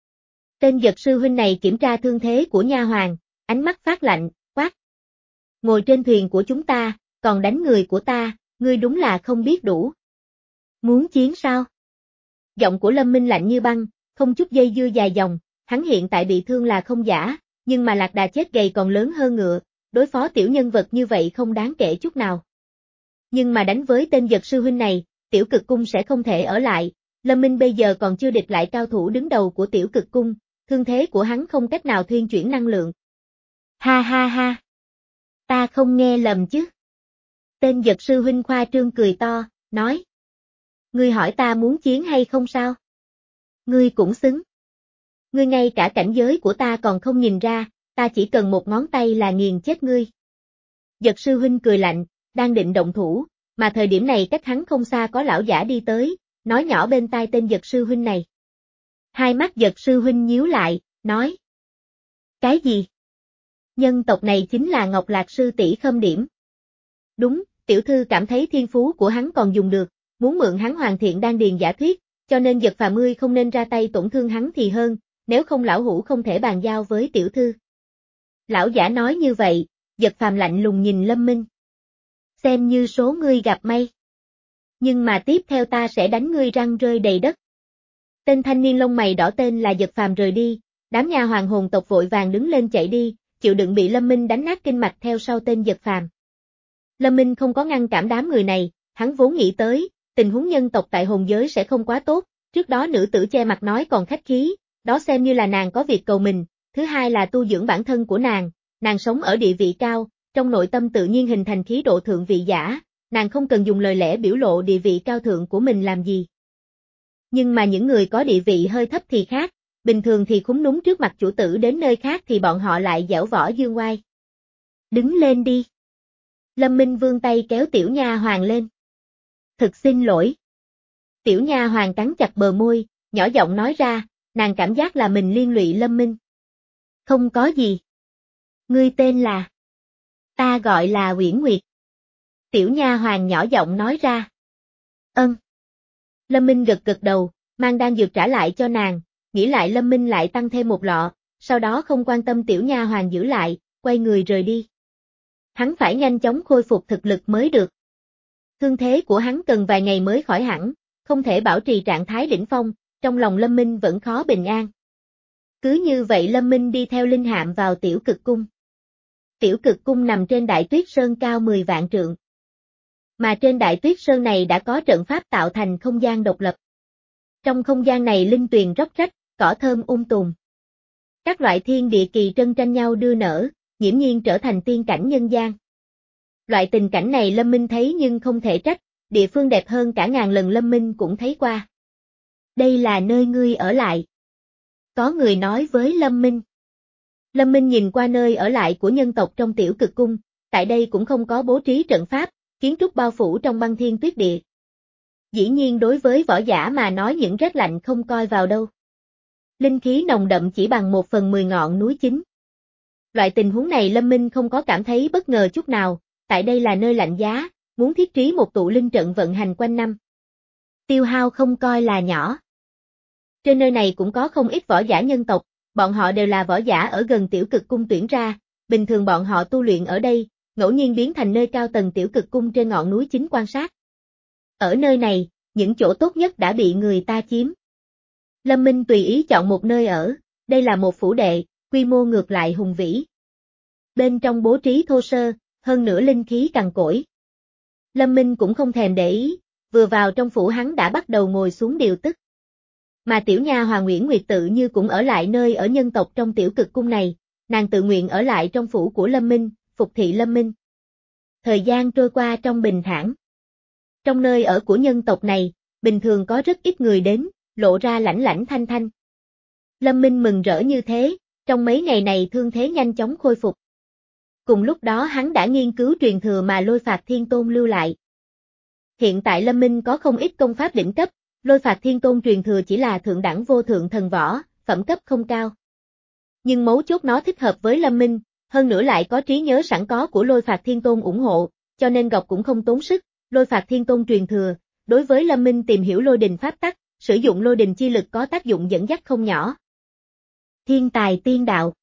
Tên Giật sư huynh này kiểm tra thương thế của nha hoàng, ánh mắt phát lạnh, quát. Ngồi trên thuyền của chúng ta, còn đánh người của ta, ngươi đúng là không biết đủ. Muốn chiến sao? Giọng của Lâm Minh lạnh như băng, không chút dây dưa dài dòng, hắn hiện tại bị thương là không giả, nhưng mà lạc đà chết gầy còn lớn hơn ngựa, đối phó tiểu nhân vật như vậy không đáng kể chút nào. Nhưng mà đánh với tên Giật sư huynh này, tiểu cực cung sẽ không thể ở lại, Lâm Minh bây giờ còn chưa địch lại cao thủ đứng đầu của tiểu cực cung, thương thế của hắn không cách nào thuyên chuyển năng lượng. Ha ha ha! Ta không nghe lầm chứ? Tên Giật sư huynh khoa trương cười to, nói. Ngươi hỏi ta muốn chiến hay không sao? Ngươi cũng xứng. Ngươi ngay cả cảnh giới của ta còn không nhìn ra, ta chỉ cần một ngón tay là nghiền chết ngươi. Giật sư huynh cười lạnh, đang định động thủ, mà thời điểm này cách hắn không xa có lão giả đi tới, nói nhỏ bên tai tên Giật sư huynh này. Hai mắt Giật sư huynh nhíu lại, nói. Cái gì? Nhân tộc này chính là Ngọc Lạc sư tỷ Khâm Điểm. Đúng, tiểu thư cảm thấy thiên phú của hắn còn dùng được, muốn mượn hắn hoàn thiện đan điền giả thuyết, cho nên Giật phàm ngươi không nên ra tay tổn thương hắn thì hơn, nếu không lão hủ không thể bàn giao với tiểu thư. Lão giả nói như vậy, Giật phàm lạnh lùng nhìn Lâm Minh. Xem như số ngươi gặp may. Nhưng mà tiếp theo ta sẽ đánh ngươi răng rơi đầy đất. Tên thanh niên lông mày đỏ tên là Giật phàm rời đi, đám nha hoàng hồn tộc vội vàng đứng lên chạy đi, chịu đựng bị Lâm Minh đánh nát kinh mạch theo sau tên Giật phàm. Lâm Minh không có ngăn cản đám người này, hắn vốn nghĩ tới, tình huống nhân tộc tại hồn giới sẽ không quá tốt, trước đó nữ tử che mặt nói còn khách khí, đó xem như là nàng có việc cầu mình, thứ hai là tu dưỡng bản thân của nàng, nàng sống ở địa vị cao, trong nội tâm tự nhiên hình thành khí độ thượng vị giả, nàng không cần dùng lời lẽ biểu lộ địa vị cao thượng của mình làm gì. Nhưng mà những người có địa vị hơi thấp thì khác, bình thường thì khúm núm trước mặt chủ tử đến nơi khác thì bọn họ lại giễu võ dương oai. Đứng lên đi. Lâm Minh vươn tay kéo tiểu nha hoàng lên. Thực xin lỗi. Tiểu nha hoàng cắn chặt bờ môi, nhỏ giọng nói ra, nàng cảm giác là mình liên lụy Lâm Minh. Không có gì. Ngươi tên là? Ta gọi là Uyển Nguyệt. Tiểu nha hoàng nhỏ giọng nói ra. Ân. Lâm Minh gật gật đầu, mang đan dược trả lại cho nàng, nghĩ lại Lâm Minh lại tăng thêm một lọ, sau đó không quan tâm tiểu nha hoàng giữ lại, quay người rời đi. Hắn phải nhanh chóng khôi phục thực lực mới được. Thương thế của hắn cần vài ngày mới khỏi hẳn, không thể bảo trì trạng thái đỉnh phong, trong lòng Lâm Minh vẫn khó bình an. Cứ như vậy Lâm Minh đi theo linh hạm vào tiểu cực cung. Tiểu cực cung nằm trên đại tuyết sơn cao mười vạn trượng. Mà trên đại tuyết sơn này đã có trận pháp tạo thành không gian độc lập. Trong không gian này linh tuyền róc rách, cỏ thơm um tùm. Các loại thiên địa kỳ trân tranh nhau đưa nở, nghiễm nhiên trở thành tiên cảnh nhân gian. Loại tình cảnh này Lâm Minh thấy nhưng không thể trách, địa phương đẹp hơn cả ngàn lần Lâm Minh cũng thấy qua. Đây là nơi ngươi ở lại. Có người nói với Lâm Minh. Lâm Minh nhìn qua nơi ở lại của nhân tộc trong Tiểu Cực Cung, tại đây cũng không có bố trí trận pháp, kiến trúc bao phủ trong băng thiên tuyết địa. Dĩ nhiên đối với võ giả mà nói những rét lạnh không coi vào đâu. Linh khí nồng đậm chỉ bằng một phần mười ngọn núi chính. Loại tình huống này Lâm Minh không có cảm thấy bất ngờ chút nào, tại đây là nơi lạnh giá, muốn thiết trí một tụ linh trận vận hành quanh năm. Tiêu hao không coi là nhỏ. Trên nơi này cũng có không ít võ giả nhân tộc, bọn họ đều là võ giả ở gần Tiểu Cực Cung tuyển ra, bình thường bọn họ tu luyện ở đây, ngẫu nhiên biến thành nơi cao tầng Tiểu Cực Cung trên ngọn núi chính quan sát. Ở nơi này, những chỗ tốt nhất đã bị người ta chiếm. Lâm Minh tùy ý chọn một nơi ở, đây là một phủ đệ, quy mô ngược lại hùng vĩ. Bên trong bố trí thô sơ, hơn nữa linh khí cằn cỗi. Lâm Minh cũng không thèm để ý, vừa vào trong phủ hắn đã bắt đầu ngồi xuống điều tức. Mà tiểu nha Hòa Nguyễn Nguyệt tự như cũng ở lại nơi ở nhân tộc trong Tiểu Cực Cung này, nàng tự nguyện ở lại trong phủ của Lâm Minh, phục thị Lâm Minh. Thời gian trôi qua trong bình thản. Trong nơi ở của nhân tộc này, bình thường có rất ít người đến, lộ ra lãnh lãnh thanh thanh. Lâm Minh mừng rỡ như thế, trong mấy ngày này thương thế nhanh chóng khôi phục. Cùng lúc đó hắn đã nghiên cứu truyền thừa mà Lôi Phạt Thiên Tôn lưu lại. Hiện tại Lâm Minh có không ít công pháp đỉnh cấp, Lôi Phạt Thiên Tôn truyền thừa chỉ là thượng đẳng vô thượng thần võ, phẩm cấp không cao. Nhưng mấu chốt nó thích hợp với Lâm Minh, hơn nữa lại có trí nhớ sẵn có của Lôi Phạt Thiên Tôn ủng hộ, cho nên Gọc cũng không tốn sức. Lôi Phạt Thiên Tôn truyền thừa, đối với Lâm Minh tìm hiểu lôi đình pháp tắc, sử dụng lôi đình chi lực có tác dụng dẫn dắt không nhỏ. Thiên tài tiên đạo.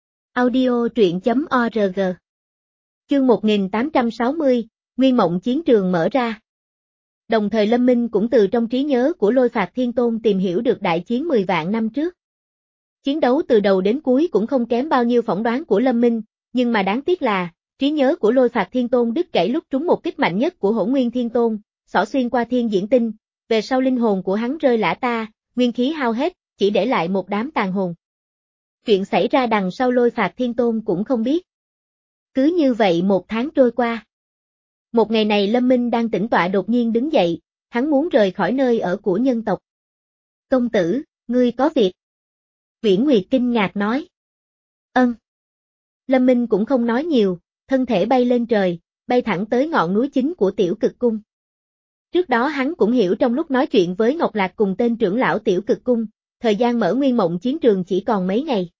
Audio truyện chấm org. Chương một nghìn tám trăm sáu mươi, Nguyên Mộng chiến trường mở ra. Đồng thời Lâm Minh cũng từ trong trí nhớ của Lôi Phạt Thiên Tôn tìm hiểu được đại chiến mười vạn năm trước. Chiến đấu từ đầu đến cuối cũng không kém bao nhiêu phỏng đoán của Lâm Minh, nhưng mà đáng tiếc là, trí nhớ của Lôi Phạt Thiên Tôn đứt gãy lúc trúng một kích mạnh nhất của Hỗn Nguyên Thiên Tôn, xỏ xuyên qua thiên diễn tinh, về sau linh hồn của hắn rơi lả ta, nguyên khí hao hết, chỉ để lại một đám tàn hồn. Chuyện xảy ra đằng sau Lôi Phạt Thiên Tôn cũng không biết. Cứ như vậy một tháng trôi qua. Một ngày này Lâm Minh đang tĩnh tọa đột nhiên đứng dậy, hắn muốn rời khỏi nơi ở của nhân tộc. Công tử, ngươi có việc. Uyển Nguyệt kinh ngạc nói. Ân. Lâm Minh cũng không nói nhiều, thân thể bay lên trời, bay thẳng tới ngọn núi chính của Tiểu Cực Cung. Trước đó hắn cũng hiểu trong lúc nói chuyện với Ngọc Lạc cùng tên trưởng lão Tiểu Cực Cung, thời gian mở Nguyên Mộng chiến trường chỉ còn mấy ngày.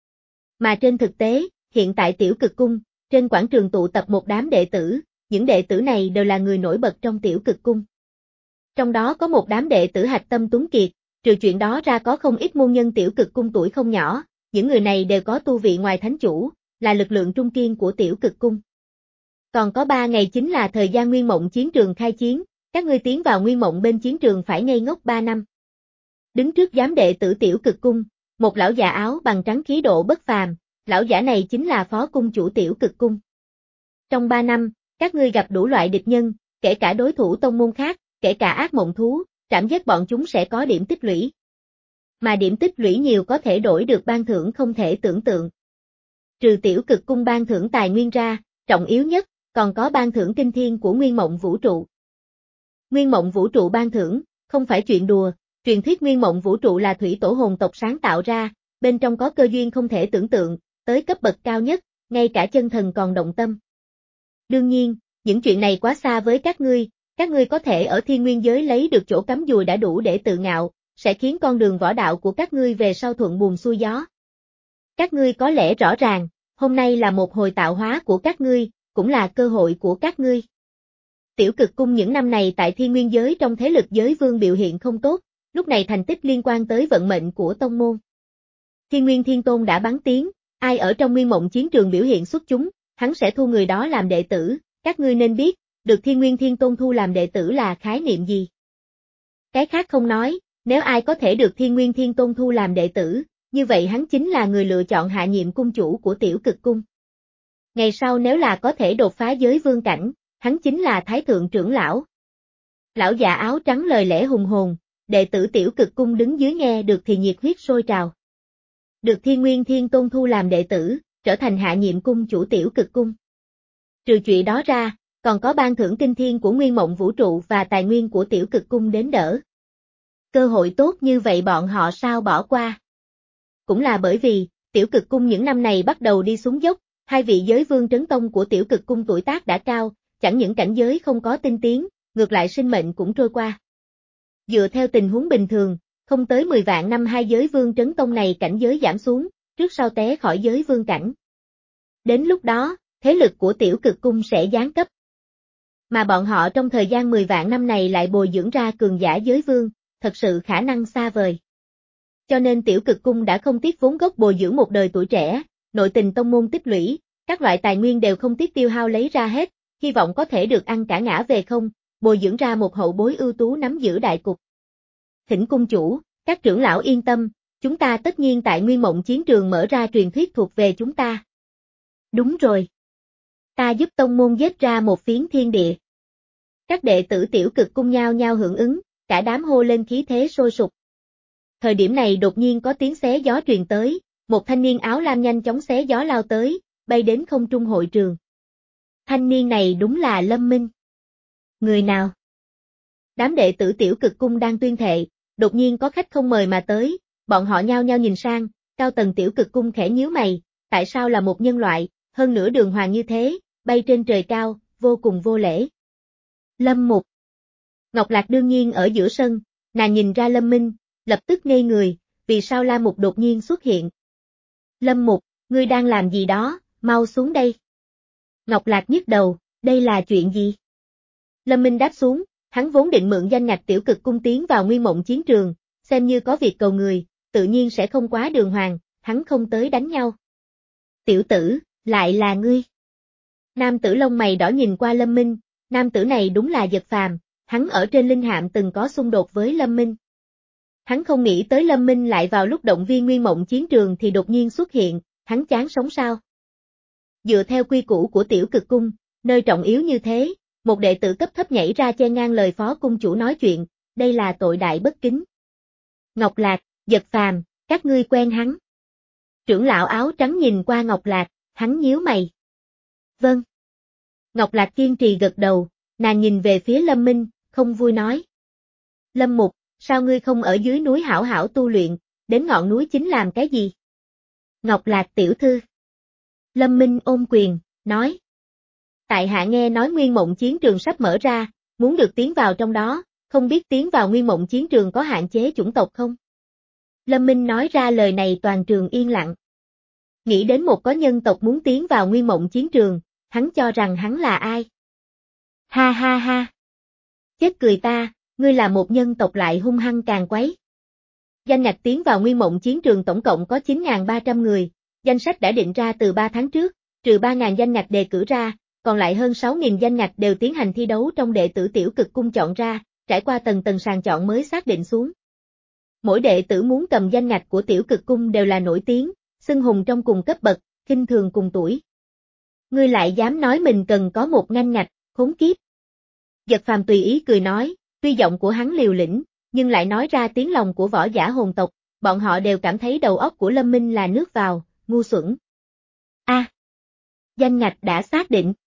Mà trên thực tế, hiện tại Tiểu Cực Cung, trên quảng trường tụ tập một đám đệ tử, những đệ tử này đều là người nổi bật trong Tiểu Cực Cung. Trong đó có một đám đệ tử hạch tâm tuấn kiệt, trừ chuyện đó ra có không ít môn nhân Tiểu Cực Cung tuổi không nhỏ, những người này đều có tu vị ngoài thánh chủ, là lực lượng trung kiên của Tiểu Cực Cung. Còn có ba ngày chính là thời gian Nguyên Mộng chiến trường khai chiến, các ngươi tiến vào Nguyên Mộng bên chiến trường phải ngây ngốc ba năm. Đứng trước giám đệ tử Tiểu Cực Cung, một lão già áo bằng trắng khí độ bất phàm, lão giả này chính là phó cung chủ Tiểu Cực Cung. Trong ba năm, các ngươi gặp đủ loại địch nhân, kể cả đối thủ tông môn khác, kể cả ác mộng thú, trảm giết bọn chúng sẽ có điểm tích lũy. Mà điểm tích lũy nhiều có thể đổi được ban thưởng không thể tưởng tượng. Trừ Tiểu Cực Cung ban thưởng tài nguyên ra, trọng yếu nhất, còn có ban thưởng kinh thiên của Nguyên Mộng vũ trụ. Nguyên Mộng vũ trụ ban thưởng, không phải chuyện đùa, truyền thuyết Nguyên Mộng vũ trụ là thủy tổ hồn tộc sáng tạo ra, bên trong có cơ duyên không thể tưởng tượng, tới cấp bậc cao nhất, ngay cả chân thần còn động tâm. Đương nhiên, những chuyện này quá xa với các ngươi, các ngươi có thể ở thiên nguyên giới lấy được chỗ cắm dùi đã đủ để tự ngạo, sẽ khiến con đường võ đạo của các ngươi về sau thuận buồm xuôi gió. Các ngươi có lẽ rõ ràng, hôm nay là một hồi tạo hóa của các ngươi, cũng là cơ hội của các ngươi. Tiểu Cực Cung những năm này tại thiên nguyên giới trong thế lực giới vương biểu hiện không tốt, lúc này thành tích liên quan tới vận mệnh của tông môn. Thiên Nguyên Thiên Tôn đã bắn tiếng, ai ở trong Nguyên Mộng chiến trường biểu hiện xuất chúng, hắn sẽ thu người đó làm đệ tử, các ngươi nên biết, được Thiên Nguyên Thiên Tôn thu làm đệ tử là khái niệm gì. Cái khác không nói, nếu ai có thể được Thiên Nguyên Thiên Tôn thu làm đệ tử, như vậy hắn chính là người lựa chọn hạ nhiệm cung chủ của Tiểu Cực Cung. Ngày sau nếu là có thể đột phá giới vương cảnh, hắn chính là Thái Thượng trưởng lão. Lão già áo trắng lời lẽ hùng hồn, đệ tử Tiểu Cực Cung đứng dưới nghe được thì nhiệt huyết sôi trào. Được Thiên Nguyên Thiên Tôn thu làm đệ tử, trở thành hạ nhiệm cung chủ Tiểu Cực Cung. Trừ chuyện đó ra, còn có ban thưởng kinh thiên của Nguyên Mộng vũ trụ và tài nguyên của Tiểu Cực Cung đến đỡ. Cơ hội tốt như vậy bọn họ sao bỏ qua? Cũng là bởi vì, Tiểu Cực Cung những năm này bắt đầu đi xuống dốc, hai vị giới vương trấn tông của Tiểu Cực Cung tuổi tác đã cao, chẳng những cảnh giới không có tinh tiến, ngược lại sinh mệnh cũng trôi qua. Dựa theo tình huống bình thường, không tới mười vạn năm hai giới vương trấn tông này cảnh giới giảm xuống, trước sau té khỏi giới vương cảnh. Đến lúc đó, thế lực của Tiểu Cực Cung sẽ giáng cấp. Mà bọn họ trong thời gian mười vạn năm này lại bồi dưỡng ra cường giả giới vương, thật sự khả năng xa vời. Cho nên Tiểu Cực Cung đã không tiếc vốn gốc bồi dưỡng một đời tuổi trẻ, nội tình tông môn tích lũy, các loại tài nguyên đều không tiếc tiêu hao lấy ra hết, hy vọng có thể được ăn cả ngã về không, bồi dưỡng ra một hậu bối ưu tú nắm giữ đại cục. Thỉnh cung chủ, các trưởng lão yên tâm, chúng ta tất nhiên tại Nguyên Mộng chiến trường mở ra truyền thuyết thuộc về chúng ta. Đúng rồi. Ta giúp tông môn giết ra một phiến thiên địa. Các đệ tử Tiểu Cực Cung nhao nhao hưởng ứng, cả đám hô lên khí thế sôi sục. Thời điểm này đột nhiên có tiếng xé gió truyền tới, một thanh niên áo lam nhanh chóng xé gió lao tới, bay đến không trung hội trường. Thanh niên này đúng là Lâm Minh. Người nào? Đám đệ tử Tiểu Cực Cung đang tuyên thệ, đột nhiên có khách không mời mà tới, bọn họ nhao nhao nhìn sang, cao tầng Tiểu Cực Cung khẽ nhíu mày, tại sao là một nhân loại, hơn nữa đường hoàng như thế, bay trên trời cao, vô cùng vô lễ. Lâm Mục. Ngọc Lạc đương nhiên ở giữa sân, nàng nhìn ra Lâm Minh, lập tức ngây người, vì sao La Mục đột nhiên xuất hiện. Lâm Mục, ngươi đang làm gì đó, mau xuống đây. Ngọc Lạc nhức đầu, đây là chuyện gì? Lâm Minh đáp xuống, hắn vốn định mượn danh ngạch Tiểu Cực Cung tiến vào Nguyên Mộng chiến trường, xem như có việc cầu người, tự nhiên sẽ không quá đường hoàng, hắn không tới đánh nhau. Tiểu tử, lại là ngươi. Nam tử lông mày đỏ nhìn qua Lâm Minh, nam tử này đúng là Dật Phàm, hắn ở trên linh hạm từng có xung đột với Lâm Minh. Hắn không nghĩ tới Lâm Minh lại vào lúc động viên Nguyên Mộng chiến trường thì đột nhiên xuất hiện, hắn chán sống sao? Dựa theo quy củ của Tiểu Cực Cung, nơi trọng yếu như thế, một đệ tử cấp thấp nhảy ra chen ngang lời phó cung chủ nói chuyện, đây là tội đại bất kính. Ngọc Lạc, Dật Phàm, các ngươi quen hắn. Trưởng lão áo trắng nhìn qua Ngọc Lạc, hắn nhíu mày. Vâng. Ngọc Lạc kiên trì gật đầu, nàng nhìn về phía Lâm Minh, không vui nói. Lâm Mục, sao ngươi không ở dưới núi hảo hảo tu luyện, đến ngọn núi chính làm cái gì? Ngọc Lạc tiểu thư. Lâm Minh ôm quyền, nói. Tại hạ nghe nói Nguyên Mộng chiến trường sắp mở ra, muốn được tiến vào trong đó, không biết tiến vào Nguyên Mộng chiến trường có hạn chế chủng tộc không? Lâm Minh nói ra lời này toàn trường yên lặng. Nghĩ đến một có nhân tộc muốn tiến vào Nguyên Mộng chiến trường, hắn cho rằng hắn là ai? Ha ha ha. Chết cười ta, ngươi là một nhân tộc lại hung hăng càng quấy. Danh ngạch tiến vào Nguyên Mộng chiến trường tổng cộng có chín nghìn ba trăm người, danh sách đã định ra từ ba tháng trước, trừ ba nghìn danh ngạch đề cử ra, còn lại hơn sáu nghìn danh ngạch đều tiến hành thi đấu trong đệ tử Tiểu Cực Cung chọn ra, trải qua tầng tầng sàng chọn mới xác định xuống. Mỗi đệ tử muốn cầm danh ngạch của Tiểu Cực Cung đều là nổi tiếng, xưng hùng trong cùng cấp bậc, khinh thường cùng tuổi. Ngươi lại dám nói mình cần có một nganh ngạch, khốn kiếp. Dật Phàm tùy ý cười nói, tuy giọng của hắn liều lĩnh, nhưng lại nói ra tiếng lòng của võ giả hồn tộc, bọn họ đều cảm thấy đầu óc của Lâm Minh là nước vào, ngu xuẩn. A, danh ngạch đã xác định.